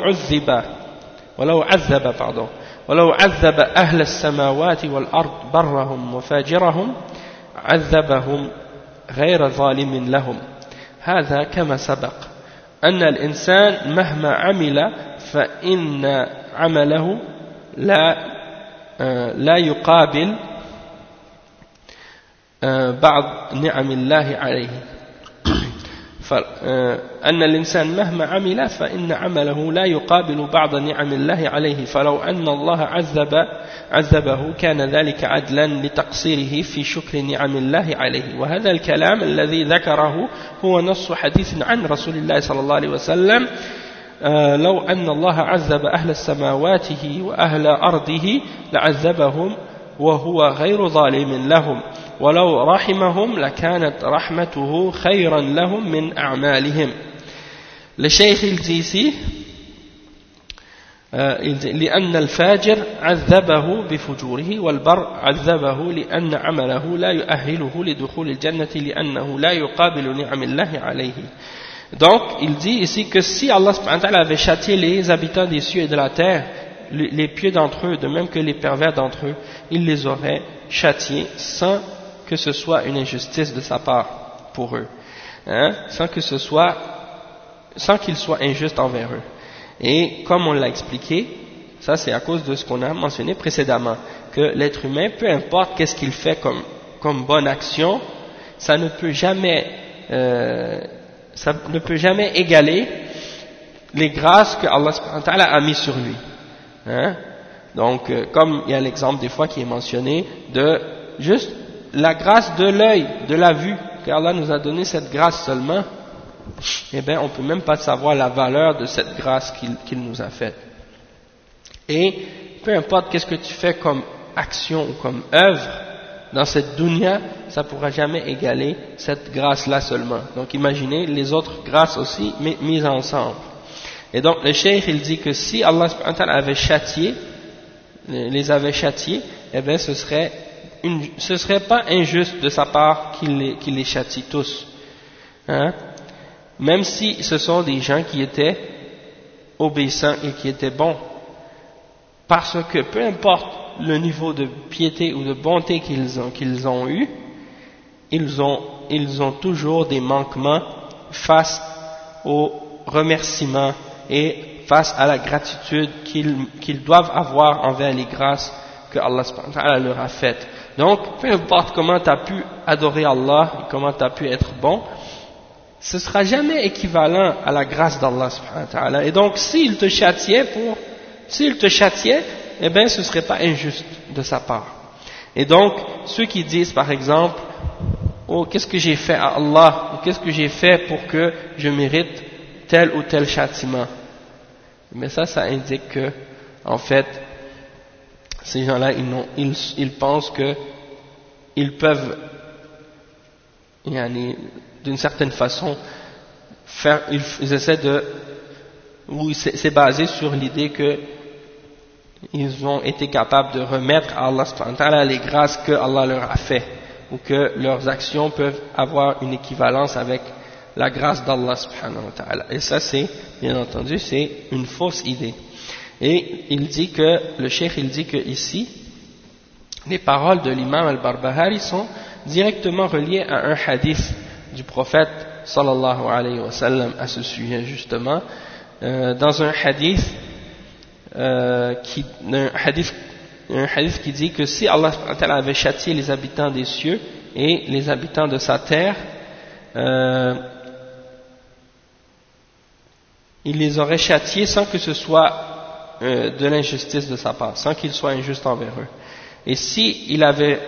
Speaker 1: ولو عذب أهل السماوات والأرض برهم وفاجرهم عذبهم غير ظالم لهم هذا كما سبق أن الإنسان مهما عمل فإن عمله لا يقابل بعض نعم الله عليه أن الإنسان مهما عمل فإن عمله لا يقابل بعض نعم الله عليه فلو أن الله عذبه كان ذلك عدلا لتقصيره في شكر نعم الله عليه وهذا الكلام الذي ذكره هو نص حديث عن رسول الله صلى الله عليه وسلم لو أن الله عذب أهل سماواته وأهل أرضه لعذبهم وهو غير ظالم لهم ولو رحمهم لكانت رحمته خيرا لهم من أعمالهم. Le cheikh il dit ici لأن الفاجر عذبه بفجوره والبر عذبه لأن عمله لا يؤهله لدخول الجنة لأنه لا يقابل نعم الله عليه. Donc il dit ici que si Allah subhanahu wa ta'ala avait châtié les habitants des cieux et de la terre, les pieux d'entre eux, de même que les pervers d'entre eux, il les aurait châtiés sans que ce soit une injustice de sa part pour eux, sans qu'ils soient injustes envers eux. Et comme on l'a expliqué, ça c'est à cause de ce qu'on a mentionné précédemment, que l'être humain, peu importe qu'est-ce qu'il fait comme bonne action, ça ne peut jamais égaler les grâces que Allah subhanahu wa ta'ala a mis sur lui. Donc comme il y a l'exemple des fois qui est mentionné de juste la grâce de l'œil, de la vue, qu'Allah nous a donné cette grâce seulement, eh bien on ne peut même pas savoir la valeur de cette grâce qu'il nous a faite. Et peu importe qu'est-ce que tu fais comme action ou comme œuvre dans cette dunya, ça ne pourra jamais égaler cette grâce-là seulement. Donc imaginez les autres grâces aussi mises ensemble. Et donc le cheikh il dit que si Allah subhanahu wa ta'ala les avait châtiés, eh bien ce serait pas injuste de sa part qu'il les châtie tous, même si ce sont des gens qui étaient obéissants et qui étaient bons, parce que peu importe le niveau de piété ou de bonté qu'ils ont eu, ils ont toujours des manquements face au remerciement et face à la gratitude qu'ils doivent avoir envers les grâces que Allah subhanahu wa ta'ala leur a faites. Donc, peu importe comment tu as pu adorer Allah et comment tu as pu être bon, ce sera jamais équivalent à la grâce d'Allah subhanahu wa ta'ala. Et donc s'il te châtiait, eh bien ce serait pas injuste de sa part. Et donc ceux qui disent par exemple, oh qu'est-ce que j'ai fait à Allah, ou qu'est-ce que j'ai fait pour que je mérite tel ou tel châtiment, mais ça indique que en fait ces gens-là ils pensent que ils peuvent d'une certaine façon ils essaient c'est basé sur l'idée que ils ont été capables de remettre à Allah subhanahu wa ta'ala les grâces que Allah leur a fait, ou que leurs actions peuvent avoir une équivalence avec la grâce d'Allah subhanahu wa ta'ala. Et ça bien entendu c'est une fausse idée. Et le cheikh il dit que ici les paroles de l'imam al-Barbahari sont directement reliées à un hadith du prophète sallallahu alayhi wa sallam à ce sujet justement, dans un hadith qui dit que si Allah avait châtié les habitants des cieux et les habitants de sa terre, il les aurait châtiés sans que ce soit de l'injustice de sa part, sans qu'il soit injuste envers eux. Et si il avait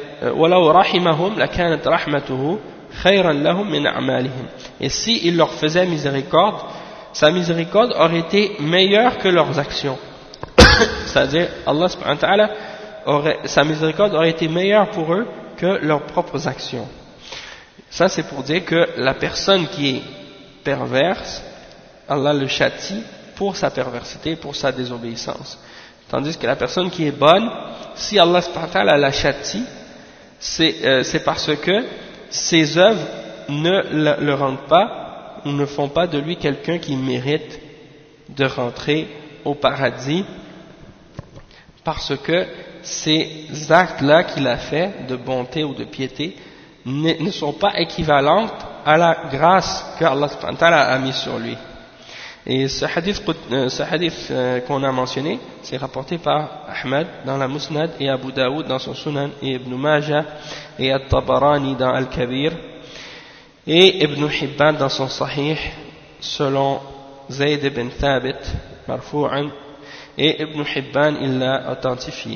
Speaker 1: et si il leur faisait miséricorde, sa miséricorde aurait été meilleure que leurs actions. C'est-à-dire Allah subhanahu wa ta'ala sa miséricorde aurait été meilleure pour eux que leurs propres actions. Ça c'est pour dire que la personne qui est perverse, Allah le châtie pour sa perversité, pour sa désobéissance. Tandis que la personne qui est bonne, si Allah subhanahu wa ta'ala la châtie, c'est parce que ses œuvres ne le rendent pas, ou ne font pas de lui quelqu'un qui mérite de rentrer au paradis, parce que ces actes-là qu'il a fait, de bonté ou de piété, ne sont pas équivalentes à la grâce que Allah subhanahu wa ta'ala a mis sur lui. Et ce hadith qu'on a mentionné, c'est rapporté par Ahmad dans la Musnad et Abu Daoud dans son Sunan et Ibn Majah et At-Tabarani dans Al-Kabir et Ibn Hibban dans son Sahih selon Zayd ibn Thabit marfou'an, et Ibn Hibban il l'a authentifié.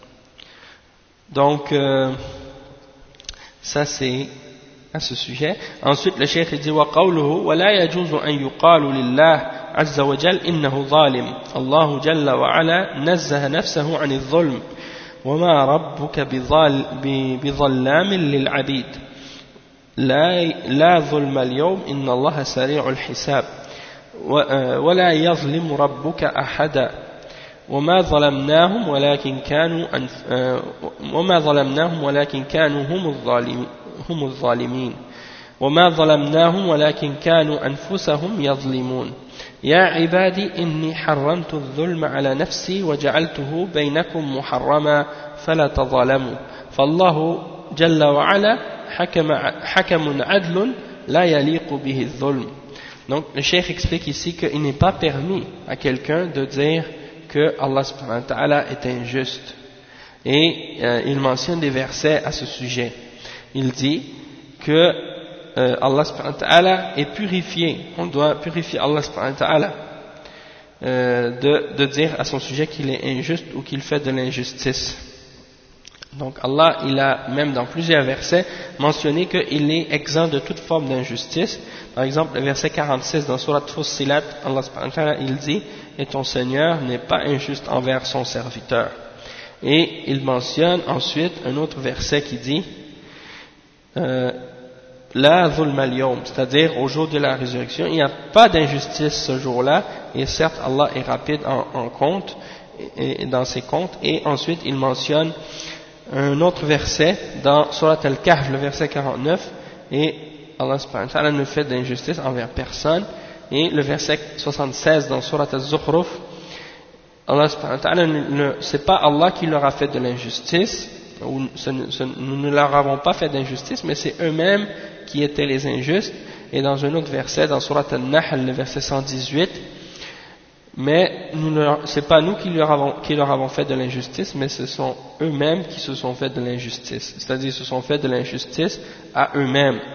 Speaker 1: Donc ça c'est à ce sujet. Ensuite le cheikh dit وقوله ولا يجوز أن يقال لله عز وجل إنه ظالم الله جل وعلا نزه نفسه عن الظلم وما ربك بظلام للعبيد لا ظلم اليوم إن الله سريع الحساب ولا يظلم ربك أحدا وما ظلمناهم ولكن كانوا هم الظالمين وما ظلمناهم ولكن كانوا أنفسهم يظلمون يا عبادي إني حرمت الظلم على نفسي وجعلته بينكم محرما فلا تظالموا فالله جل وعلا حكم عدل لا يليق به الظلم. Donc le cheikh explique ici qu'il n'est pas permis à quelqu'un de dire que Allah subhanahu wa ta'ala est injuste, et il mentionne des versets à ce sujet. Il dit que Allah subhanahu wa ta'ala est purifié, on doit purifier Allah subhanahu wa ta'ala de dire à son sujet qu'il est injuste ou qu'il fait de l'injustice. Donc Allah il a même dans plusieurs versets mentionné qu'il est exempt de toute forme d'injustice. Par exemple le verset 46 dans Surat Fussilat, Allah subhanahu wa ta'ala il dit et ton Seigneur n'est pas injuste envers son serviteur. Et il mentionne ensuite un autre verset qui dit La zulm al-yawm, c'est-à-dire au jour de la résurrection, il n'y a pas d'injustice ce jour-là, et certes Allah est rapide en compte, et dans ses comptes. Et ensuite il mentionne un autre verset dans Surat Al-Kahf, le verset 49, et Allah subhanahu wa ta'ala ne fait d'injustice envers personne. Et le verset 76 dans Surat Al-Zukhruf, Allah subhanahu wa ta'ala, c'est pas Allah qui leur a fait de l'injustice, nous ne leur avons pas fait d'injustice, mais c'est eux-mêmes qui étaient les injustes. Et dans un autre verset, dans Surat Al-Nahl, le verset 118, mais c'est pas nous qui leur avons fait de l'injustice, mais ce sont eux-mêmes qui se sont fait de l'injustice, c'est-à-dire se sont fait de l'injustice à eux-mêmes.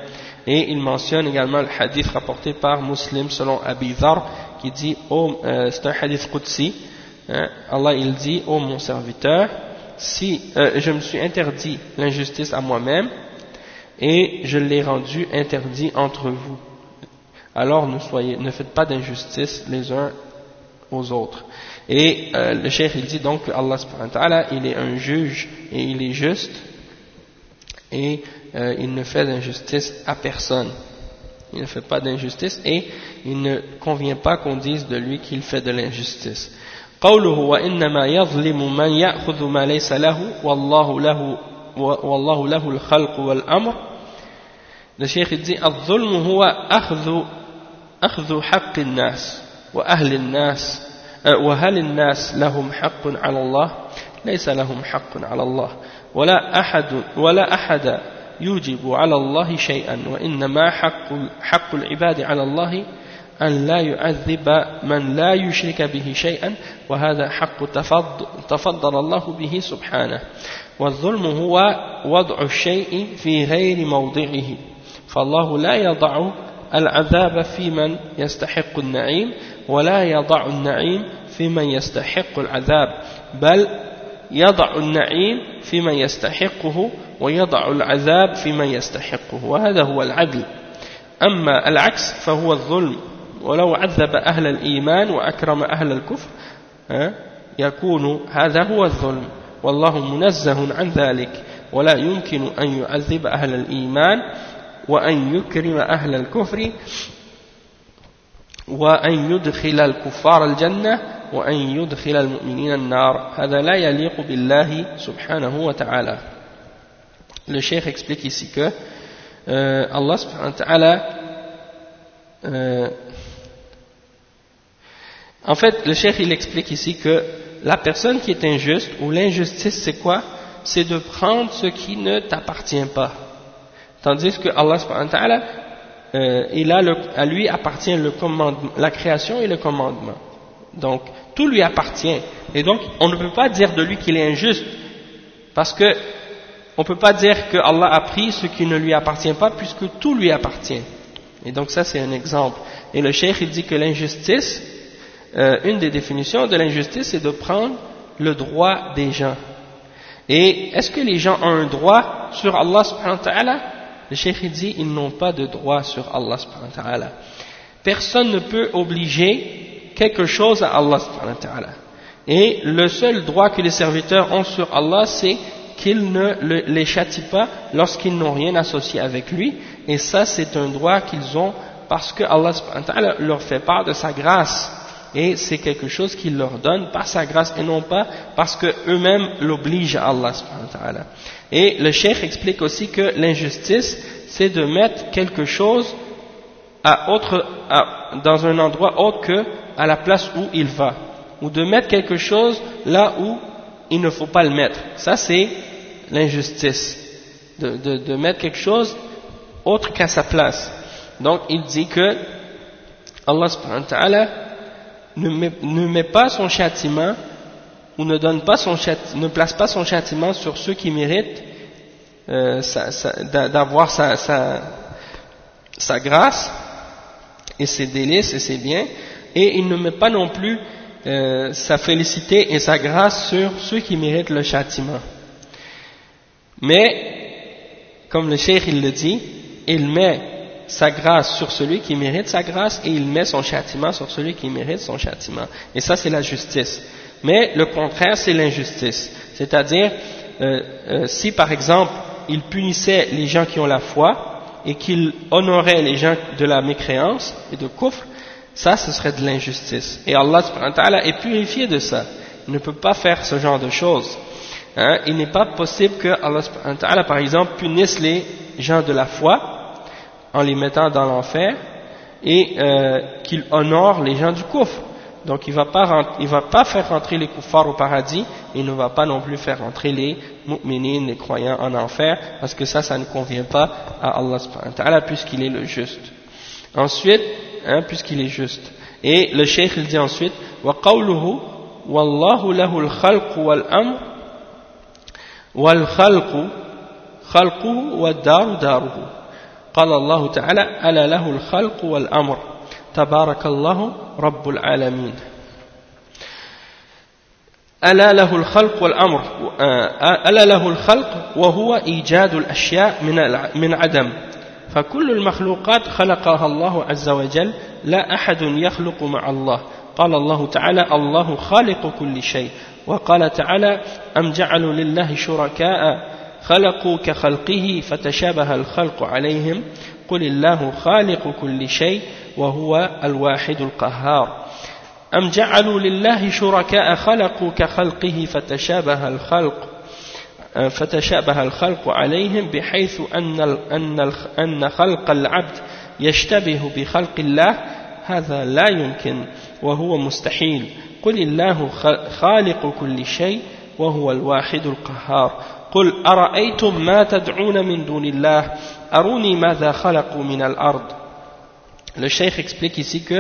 Speaker 1: Et il mentionne également le hadith rapporté par Muslim selon Abi Dharr qui dit, c'est un hadith qudsi, Allah il dit, ô mon serviteur, si je me suis interdit l'injustice à moi-même et je l'ai rendu interdit entre vous, alors ne faites pas d'injustice les uns aux autres. Et le cheikh il dit donc que Allah subhanahu wa ta'ala il est un juge et il est juste et il ne fait d'injustice à personne. Il ne fait pas d'injustice et il ne convient pas qu'on dise de lui qu'il fait de l'injustice. قوله وإنما يظلم من يأخذ ما ليس له والله له الخلق والأمر. Le cheikh il dit الظلم هو أخذ حق الناس وأهل الناس وهل الناس لهم حق على الله؟ ليس لهم حق على الله ولا أحد يوجب على الله شيئا وإنما حق العباد على الله أن لا يعذب من لا يشرك به شيئا وهذا حق تفضل الله به سبحانه. والظلم هو وضع الشيء في غير موضعه فالله لا يضع العذاب في من يستحق النعيم ولا يضع النعيم في من يستحق العذاب بل يضع النعيم في من يستحقه ويضع العذاب في من يستحقه وهذا هو العدل. أما العكس فهو الظلم ولو عذب أهل الإيمان وأكرم أهل الكفر يكون هذا هو الظلم والله منزه عن ذلك ولا يمكن أن يعذب أهل الإيمان وأن يكرم أهل الكفر وأن يدخل الكفار الجنة وأن يدخل المؤمنين النار هذا لا يليق بالله سبحانه وتعالى. Le cheikh explique ici que Allah subhanahu wa ta'ala en fait le cheikh il explique ici que la personne qui est injuste ou l'injustice c'est quoi? C'est de prendre ce qui ne t'appartient pas. Tandis que Allah subhanahu wa ta'ala à lui appartient le commandement, la création et le commandement. Donc tout lui appartient. Et donc on ne peut pas dire de lui qu'il est injuste parce que on ne peut pas dire que Allah a pris ce qui ne lui appartient pas puisque tout lui appartient. Et donc ça c'est un exemple. Et le cheikh il dit que l'injustice, une des définitions de l'injustice c'est de prendre le droit des gens. Et est-ce que les gens ont un droit sur Allah subhanahu wa ta'ala? Le cheikh il dit ils n'ont pas de droit sur Allah subhanahu wa ta'ala. Personne ne peut obliger quelque chose à Allah subhanahu wa ta'ala. Et le seul droit que les serviteurs ont sur Allah c'est qu'il ne les châtie pas lorsqu'ils n'ont rien associé avec lui, et ça c'est un droit qu'ils ont parce que Allah subhanahu wa ta'ala leur fait part de sa grâce, et c'est quelque chose qu'il leur donne par sa grâce et non pas parce que eux-mêmes l'obligent à Allah subhanahu wa ta'ala. Et le cheikh explique aussi que l'injustice c'est de mettre quelque chose dans un endroit autre que à la place où il va, ou de mettre quelque chose là où il ne faut pas le mettre. Ça c'est l'injustice, de mettre quelque chose autre qu'à sa place. Donc il dit que Allah subhanahu wa ta'ala ne met pas son châtiment ou ne place pas son châtiment sur ceux qui méritent d'avoir sa grâce et ses délices et ses biens, et il ne met pas non plus sa félicité et sa grâce sur ceux qui méritent le châtiment. Mais, comme le cheikh il le dit, il met sa grâce sur celui qui mérite sa grâce et il met son châtiment sur celui qui mérite son châtiment. Et ça c'est la justice. Mais le contraire c'est l'injustice. C'est-à-dire, si par exemple il punissait les gens qui ont la foi et qu'il honorait les gens de la mécréance et de kufr, ça ce serait de l'injustice. Et Allah subhanahu wa ta'ala est purifié de ça. Il ne peut pas faire ce genre de choses. Il n'est pas possible que Allah subhanahu wa ta'ala par exemple punisse les gens de la foi en les mettant dans l'enfer et qu'il honore les gens du kufr. Donc il va pas faire rentrer les kuffars au paradis, et il ne va pas non plus faire rentrer les mu'minines, les croyants en enfer, parce que ça ne convient pas à Allah subhanahu wa ta'ala puisqu'il est le juste. Ensuite, puisqu'il est juste. Et le cheikh il dit ensuite وَقَوْلُهُ وَاللَّهُ لَهُ الْخَلْقُ وَالْأَمْرُ وَالْخَلْقُ خَلْقُهُ وَالدَّارُ دَارُهُ. قال الله تعالى ألا له الخلق والأمر تبارك الله رب العالمين. ألا له الخلق والأمر ألا له الخلق وهو إيجاد الأشياء من عدم، فكل المخلوقات خلقها الله عز وجل، لا أحد يخلق مع الله. قال الله تعالى الله خالق كل شيء، وقال تعالى أم جعلوا لله شركاء خلقوا كخلقه فتشابه الخلق عليهم قل الله خالق كل شيء وهو الواحد القهار. أم جعلوا لله شركاء خلقوا كخلقه فتشابه الخلق عليهم بحيث أن خلق العبد يشتبه بخلق الله، هذا لا يمكن وهو مستحيل. قل الله خالق كل شيء وهو الواحد القهار. قل أرأيتم ما تدعون من دون الله أروني ماذا خلقوا من الأرض. Le cheikh explique ici que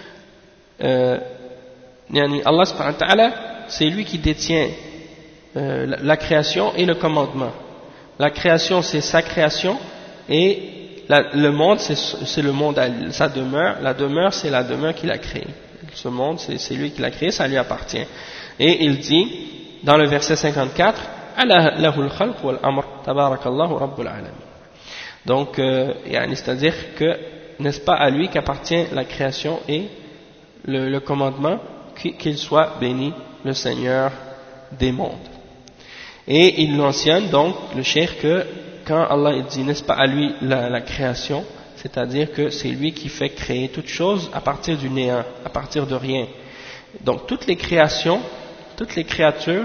Speaker 1: Allah subhanahu wa ta'ala, c'est lui qui détient la création et le commandement. La création c'est sa création et le monde c'est le monde, sa demeure. La demeure c'est la demeure qu'il a créée. Ce monde c'est lui qui l'a créé, ça lui appartient. Et il dit dans le verset 54 Ala lahul khalq wal amr tabarakallahu rabbul alamin. Donc c'est-à-dire que n'est-ce pas à lui qu'appartient la création et le commandement, qu'il soit béni le Seigneur des mondes. Et il mentionne donc le cheikh que quand Allah il dit n'est-ce pas à lui la création, c'est-à-dire que c'est lui qui fait créer toute chose à partir du néant, à partir de rien. Donc toutes les créations, toutes les créatures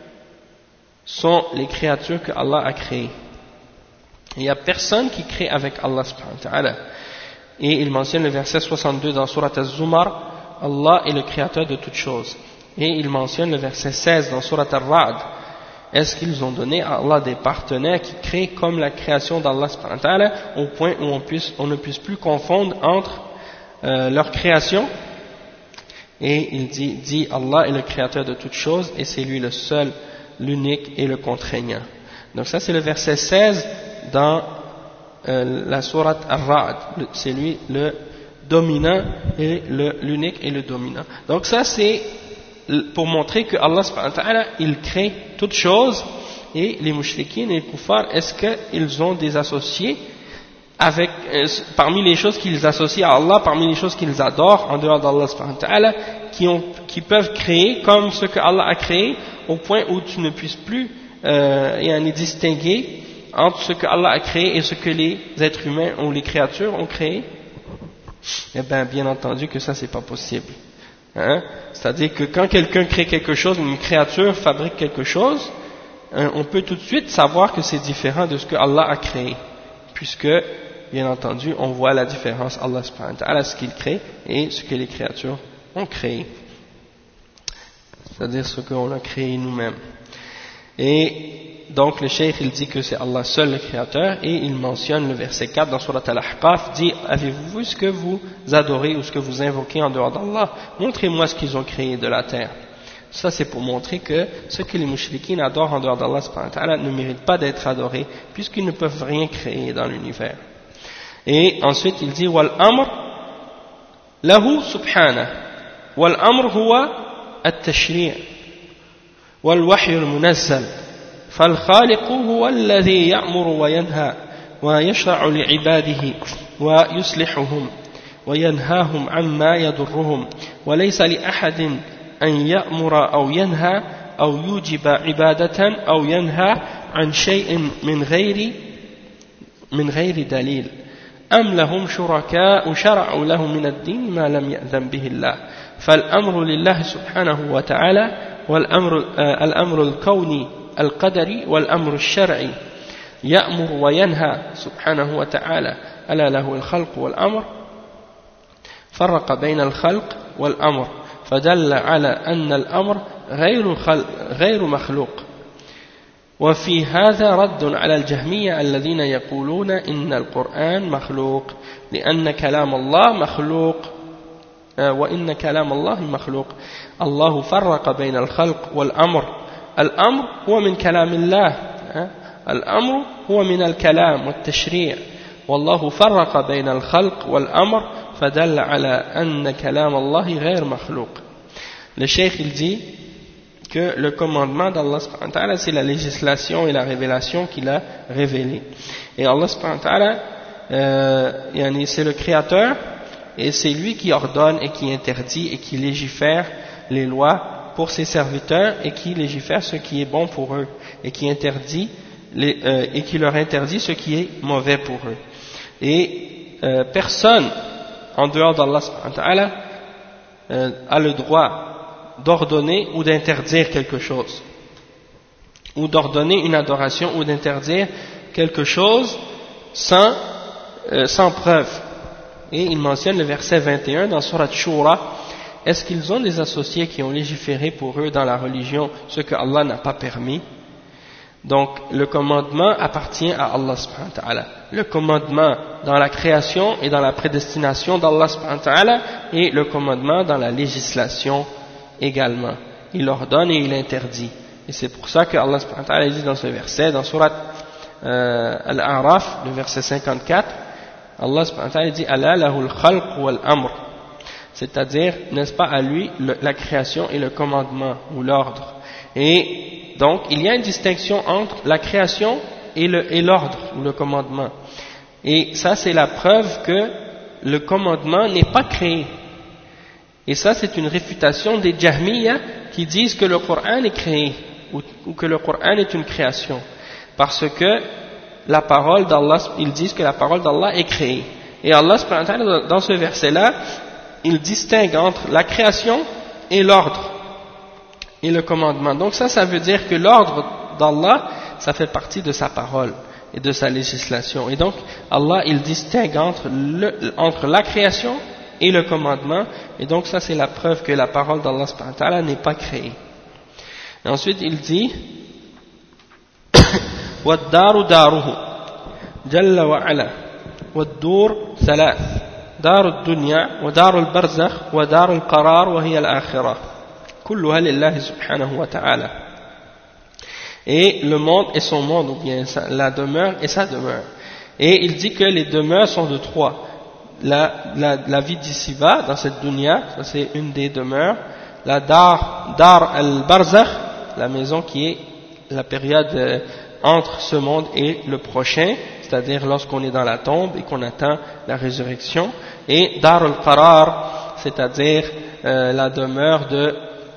Speaker 1: sont les créatures que Allah a créées. Il n'y a personne qui crée avec Allah subhanahu wa ta'ala. Et il mentionne le verset 62 dans Surat Az-Zumar, Allah est le créateur de toutes choses. Et il mentionne le verset 16 dans Surat Ar-Ra'd. Est-ce qu'ils ont donné à Allah des partenaires qui créent comme la création d'Allah subhanahu wa ta'ala, au point où on ne puisse plus confondre entre leur création? Et il dit Allah est le créateur de toutes choses et c'est lui le seul, l'unique et le contraignant. Donc ça c'est le verset 16 dans la sourate Ar-Ra'd, c'est lui le dominant et l'unique et le dominant. Donc ça c'est pour montrer que Allah subhanahu wa ta'ala il crée toutes choses, et les mushrikines et les kuffars, est-ce qu'ils ont des associés avec, parmi les choses qu'ils associent à Allah, parmi les choses qu'ils adorent en dehors d'Allah subhanahu wa ta'ala, qui peuvent créer comme ce que Allah a créé, au point où tu ne puisses plus distinguer entre ce que Allah a créé et ce que les êtres humains ou les créatures ont créé? Eh bien entendu que ça c'est pas possible. C'est-à-dire que quand quelqu'un crée quelque chose, une créature fabrique quelque chose, on peut tout de suite savoir que c'est différent de ce que Allah a créé, puisque bien entendu on voit la différence, Allah subhanahu wa ta'ala, ce qu'il crée et ce que les créatures ont créé, c'est-à-dire ce qu'on a créé nous-mêmes. Et donc le cheikh il dit que c'est Allah seul le créateur, et il mentionne le verset 4 dans Surat Al-Ahqaf, dit avez-vous vu ce que vous adorez ou ce que vous invoquez en dehors d'Allah? Montrez-moi ce qu'ils ont créé de la terre. Ça c'est pour montrer que ce que les mushrikines adorent en dehors d'Allah subhanahu wa ta'ala ne mérite pas d'être adoré, puisqu'ils ne peuvent rien créer dans l'univers. Et ensuite il dit wal amr lahu subhanahu wal amr huwa at-tashri' wal wahy al-munazzal. فالخالق هو الذي يأمر وينهى ويشرع لعباده ويصلحهم وينهاهم عما يضرهم، وليس لأحد أن يأمر أو ينهى أو يوجب عبادة أو ينهى عن شيء من غير دليل. أم لهم شركاء شرعوا لهم من الدين ما لم يأذن به الله. فالأمر لله سبحانه وتعالى، والأمر الكوني القدري والأمر الشرعي، يأمر وينهى سبحانه وتعالى. ألا له الخلق والأمر، فرق بين الخلق والأمر فدل على أن الأمر غير مخلوق. وفي هذا رد على الجهمية الذين يقولون إن القرآن مخلوق لأن كلام الله مخلوق وإن كلام الله مخلوق. الله فرق بين الخلق والأمر. الأمر هو من كلام الله، الأمر هو من الكلام والتشريع، والله فرق بين الخلق والأمر فدل على أن كلام الله غير مخلوق. Le cheikh il dit que le commandement d'Allah subhanahu wa ta'ala c'est la législation et la révélation qu'il a révélée. Et Allah subhanahu wa ta'ala c'est le créateur et c'est lui qui ordonne et qui interdit et qui légifère les lois pour ses serviteurs et qui légifère ce qui est bon pour eux et qui interdit et qui leur interdit ce qui est mauvais pour eux. Et personne en dehors d'Allah subhanahu wa ta'ala a le droit d'ordonner ou d'interdire quelque chose, ou d'ordonner une adoration ou d'interdire quelque chose sans preuve. Et il mentionne le verset 21 dans Surat Shura. Est-ce qu'ils ont des associés qui ont légiféré pour eux dans la religion ce que Allah n'a pas permis? Donc le commandement appartient à Allah subhanahu wa ta'ala. Le commandement dans la création et dans la prédestination d'Allah subhanahu wa ta'ala, et le commandement dans la législation également. Il ordonne et il interdit. Et c'est pour ça que Allah subhanahu wa ta'ala dit dans ce verset, dans Surat Al-A'raf, le verset 54, Allah subhanahu wa ta'ala dit Ala lahul khalq wal amr, c'est-à-dire, n'est-ce pas, à lui la création et le commandement ou l'ordre. Et donc il y a une distinction entre la création et l'ordre ou le commandement. Et ça c'est la preuve que le commandement n'est pas créé. Et ça c'est une réfutation des Jahmiyyah qui disent que le Coran est créé ou que le Coran est une création. Parce que la parole d'Allah, ils disent que la parole d'Allah est créée. Et Allah subhanahu wa ta'ala, dans ce verset-là, il distingue entre la création et l'ordre et le commandement. Donc ça veut dire que l'ordre d'Allah, ça fait partie de sa parole et de sa législation. Et donc Allah, il distingue entre la création et le commandement. Et donc ça c'est la preuve que la parole d'Allah subhanahu wa ta'ala n'est pas créée. Et ensuite il dit وَالدَّارُ دَارُهُ جَلَّ وَعَلَى وَالدُّورُ ثَلَاث دار الدنيا ودار البرزخ ودار القرار وهي الآخرة كلها لله سبحانه وتعالى. Et le monde et son monde, ou bien la demeure et sa demeure. Et il dit que les demeures sont de trois. La vie d'ici-bas, dans cette dunya, ça c'est une des demeures. La dar al-barzakh, la maison qui est la période entre ce monde et le prochain, c'est-à-dire lorsqu'on est dans la tombe et qu'on attend la résurrection. Et dar al-qarar, c'est-à-dire la demeure de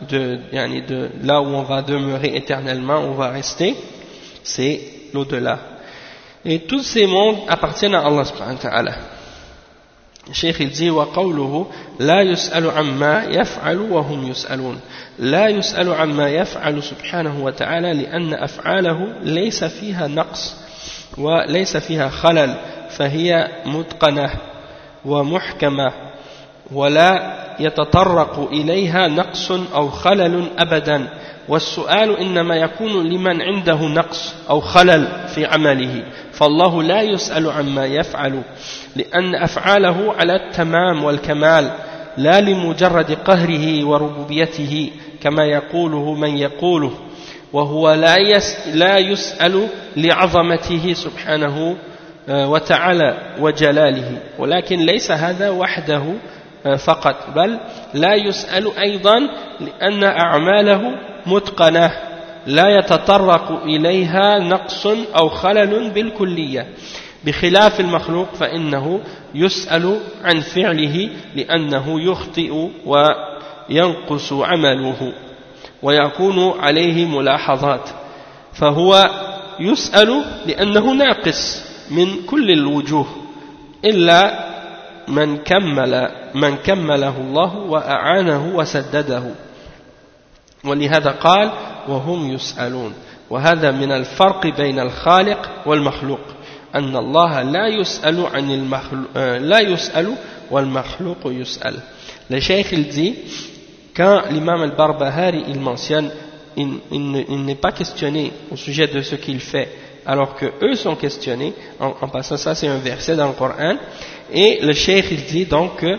Speaker 1: là où on va demeurer éternellement, on va rester, c'est l'au-delà. Et tous ces mondes appartiennent à Allah subhanahu wa ta'ala. الشيخ الدي وقوله لا يسأل عما يفعل وهم يسألون لا يسأل عما يفعل سبحانه وتعالى لأن أفعاله ليس فيها نقص وليس فيها خلل فهي متقنة ومحكمة ولا يتطرق إليها نقص أو خلل أبدا والسؤال إنما يكون لمن عنده نقص أو خلل في عمله فالله لا يسأل عما يفعل لأن أفعاله على التمام والكمال لا لمجرد قهره وربوبيته كما يقوله من يقوله وهو لا يسأل لعظمته سبحانه وتعالى وجلاله ولكن ليس هذا وحده فقط بل لا يسأل أيضا لأن أعماله متقنة لا يتطرق إليها نقص أو خلل بالكلية بخلاف المخلوق فإنه يسأل عن فعله لأنه يخطئ وينقص عمله ويكون عليه ملاحظات فهو يسأل لأنه ناقص من كل الوجوه إلا من كمله الله وأعانه وسدده ولهذا قال وهم يسألون وهذا من الفرق بين الخالق والمخلوق أن الله لا يسأل عن المخلوق لا يسأل والمخلوق يسأل. Le cheikh il dit quand l'imam al-Barbahari il mentionne il n'est pas questionné au sujet de ce qu'il fait alors que eux sont questionnés en passant ça c'est un verset dans le Coran et le cheikh il dit donc que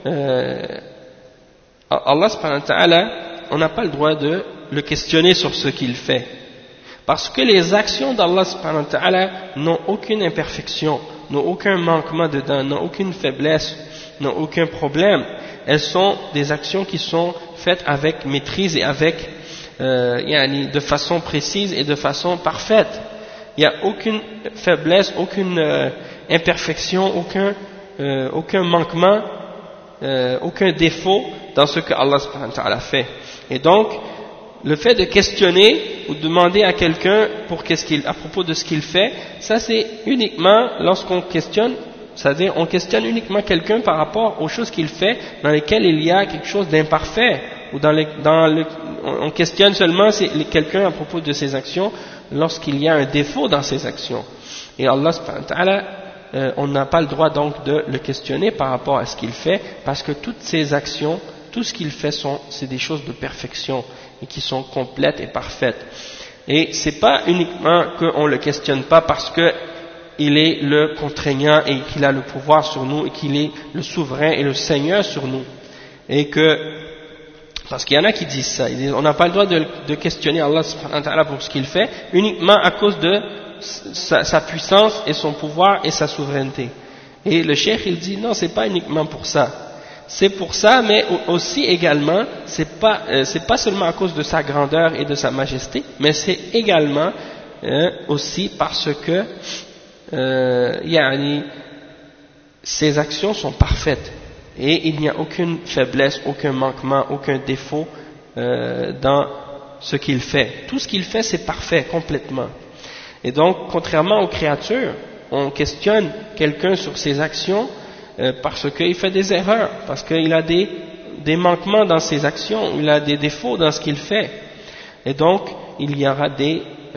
Speaker 1: Allah subhanahu wa ta'ala on n'a pas le droit de le questionner sur ce qu'il fait parce que les actions d'Allah subhanahu wa ta'ala n'ont aucune imperfection, n'ont aucun manquement dedans, n'ont aucune faiblesse, n'ont aucun problème. Elles sont des actions qui sont faites avec maîtrise et avec de façon précise et de façon parfaite. Il n'y a aucune faiblesse, aucune imperfection, aucun manquement, aucun défaut dans ce que Allah subhanahu wa ta'ala fait. Et donc, le fait de questionner ou de demander à quelqu'un à propos de ce qu'il fait, ça c'est uniquement lorsqu'on questionne, c'est-à-dire on questionne uniquement quelqu'un par rapport aux choses qu'il fait dans lesquelles il y a quelque chose d'imparfait, ou on questionne seulement quelqu'un à propos de ses actions lorsqu'il y a un défaut dans ses actions. Et Allah subhanahu wa ta'ala, on n'a pas le droit donc de le questionner par rapport à ce qu'il fait, parce que toutes ses actions, tout ce qu'il fait c'est des choses de perfection et qui sont complètes et parfaites. Et c'est pas uniquement qu'on le questionne pas parce que il est le contraignant et qu'il a le pouvoir sur nous et qu'il est le souverain et le seigneur sur nous. Et parce qu'il y en a qui disent ça, ils disent on n'a pas le droit de questionner Allah subhanahu wa ta'ala pour ce qu'il fait uniquement à cause de sa puissance et son pouvoir et sa souveraineté. Et le cheikh il dit non, c'est pas uniquement pour ça. C'est pour ça, mais aussi également, c'est pas seulement à cause de sa grandeur et de sa majesté, mais c'est également aussi parce que ses actions sont parfaites et il n'y a aucune faiblesse, aucun manquement, aucun défaut dans ce qu'il fait. Tout ce qu'il fait, c'est parfait complètement. Et donc, contrairement aux créatures, on questionne quelqu'un sur ses actions parce qu'il fait des erreurs, parce qu'il a des manquements dans ses actions, il a des défauts dans ce qu'il fait. Et donc, il y aura des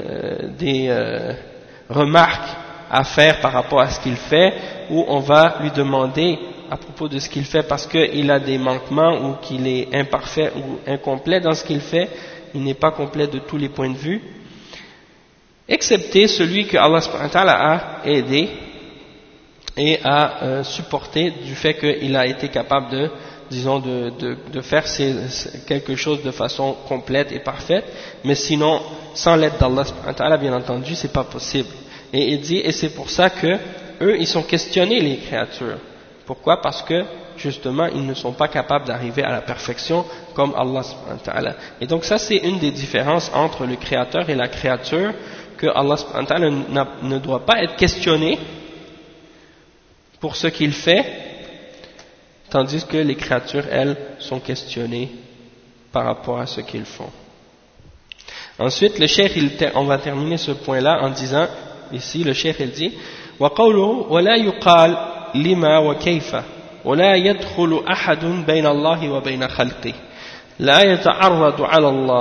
Speaker 1: remarques à faire par rapport à ce qu'il fait, où on va lui demander à propos de ce qu'il fait parce qu'il a des manquements ou qu'il est imparfait ou incomplet dans ce qu'il fait, il n'est pas complet de tous les points de vue, excepté celui que Allah subhanahu wa ta'ala a aidé et a supporté du fait qu'il a été capable de faire quelque chose de façon complète et parfaite, mais sinon, sans l'aide d'Allah subhanahu wa ta'ala, bien entendu, c'est pas possible. Et il dit, et c'est pour ça que eux, ils sont questionnés, les créatures. Pourquoi? Parce que, justement, ils ne sont pas capables d'arriver à la perfection comme Allah subhanahu wa ta'ala. Et donc ça, c'est une des différences entre le créateur et la créature, que Allah subhanahu wa ta'ala ne doit pas être questionné pour ce qu'il fait, tandis que les créatures, elles, sont questionnées par rapport à ce qu'ils font. Ensuite, le cheikh, on va terminer ce point-là en disant, ici, le cheikh, il dit, وَقَوْلُهُ وَلَا يُقَالْ لِمَا وَكَيْفَ وَلَا يَدْخُلُ أَحَدٌ بَيْنَ اللَّهِ وَبَيْنَ خَلْقِهِ لا يتعرض على الله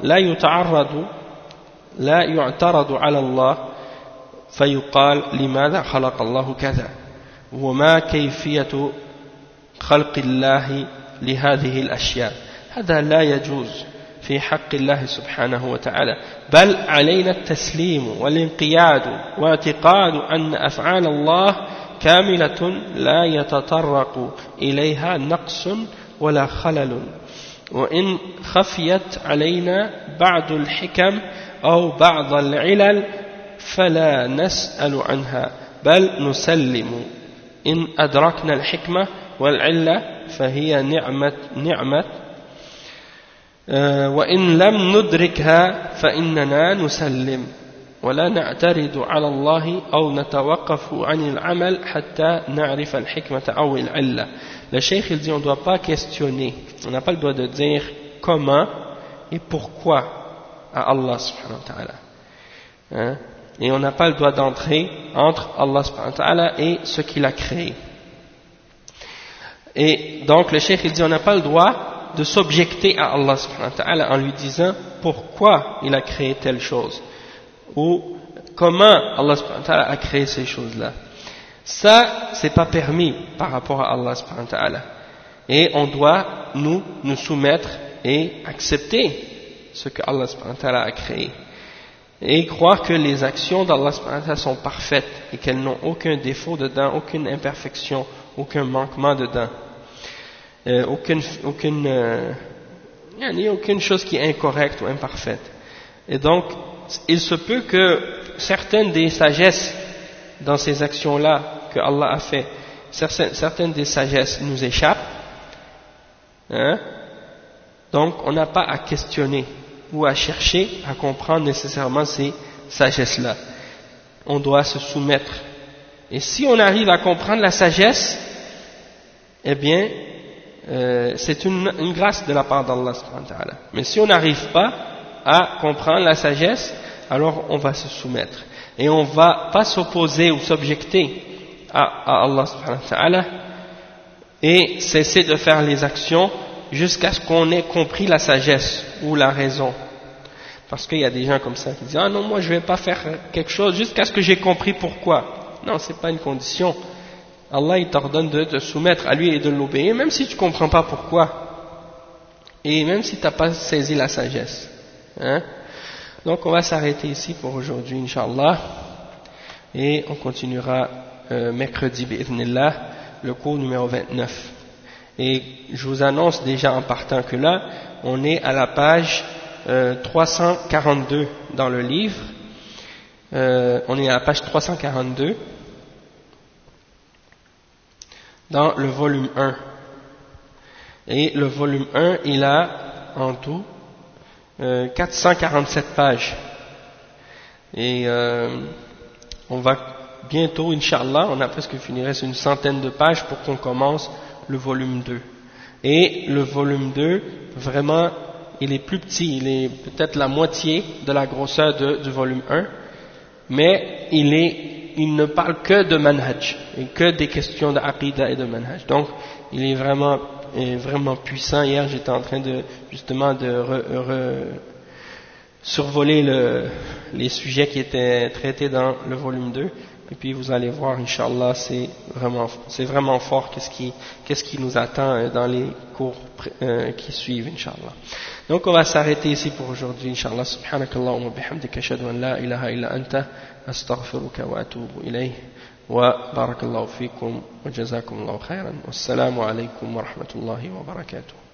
Speaker 1: لا يعترض على الله فيقال لماذا خلق الله كذا وما كيفية خلق الله لهذه الأشياء هذا لا يجوز في حق الله سبحانه وتعالى بل علينا التسليم والانقياد واعتقاد أن أفعال الله كاملة لا يتطرق إليها نقص ولا خلل وإن خفيت علينا بعض الحكم أو بعض العلل فلا نسأل عنها بل نسلم إن أدركنا الحكمة والعلة فهي نعمة وإن لم ندركها فإننا نسلم ولا نعترض على الله أو نتوقف عن العمل حتى نعرف الحكمة أو العلة. Le cheikh il dit on ne doit pas questionner, on n'a pas le droit de dire comment et pourquoi à Allah subhanahu wa ta'ala. Et on n'a pas le droit d'entrer entre Allah subhanahu wa ta'ala et ce qu'il a créé. Et donc le cheikh il dit on n'a pas le droit de s'objecter à Allah subhanahu wa ta'ala en lui disant pourquoi il a créé telle chose ou comment Allah subhanahu wa ta'ala a créé ces choses-là. Ça, c'est pas permis par rapport à Allah subhanahu wa ta'ala. Et on doit nous soumettre et accepter ce que Allah subhanahu wa ta'ala a créé. Et croire que les actions d'Allah subhanahu wa ta'ala sont parfaites et qu'elles n'ont aucun défaut dedans, aucune imperfection, aucun manquement dedans. Aucune chose qui est incorrecte ou imparfaite. Et donc, il se peut que certaines des sagesses dans ces actions-là que Allah a fait, certaines des sagesses nous échappent, hein, donc on n'a pas à questionner ou à chercher à comprendre nécessairement ces sagesses-là. On doit se soumettre. Et si on arrive à comprendre la sagesse, eh bien, c'est une grâce de la part d'Allah subhanahu wa ta'ala. Mais si on n'arrive pas à comprendre la sagesse, alors on va se soumettre. Et on ne va pas s'opposer ou s'objecter à Allah subhanahu wa ta'ala et cesser de faire les actions jusqu'à ce qu'on ait compris la sagesse ou la raison. Parce qu'il y a des gens comme ça qui disent « Ah non, moi je ne vais pas faire quelque chose jusqu'à ce que j'ai compris pourquoi. » Non, ce n'est pas une condition. Allah il t'ordonne de te soumettre à lui et de l'obéir, même si tu ne comprends pas pourquoi. Et même si tu n'as pas saisi la sagesse. Hein? Donc on va s'arrêter ici pour aujourd'hui, Inch'Allah. Et on continuera mercredi, bi'idhnillah, le cours numéro 29. Et je vous annonce déjà en partant que là, on est à la page 342 dans le livre. On est à la page 342 dans le volume 1. Et le volume 1, il a en tout 447 pages. Et on va bientôt, Inch'Allah, on a presque fini, il reste une centaine de pages pour qu'on commence le volume 2. Et le volume 2, vraiment, il est plus petit, il est peut-être la moitié de la grosseur du volume 1, mais il ne parle que de manhaj, et que des questions d'aqidah et de manhaj. Donc, il est vraiment puissant. Hier, j'étais en train de survoler les sujets qui étaient traités dans le volume 2. Et puis vous allez voir, Inch'Allah, c'est vraiment fort qu'est-ce qui nous attend dans les cours qui suivent, Inch'Allah. Donc on va s'arrêter ici pour aujourd'hui, Inch'Allah. Subhanakallahumma bihamdika ashhadu an la ilaha illa anta astaghfiruka wa atubu ilayh wa barakallahu fikum wa jazakumullahu khairan. Wassalamu alaykum wa rahmatullahi wa barakatuh.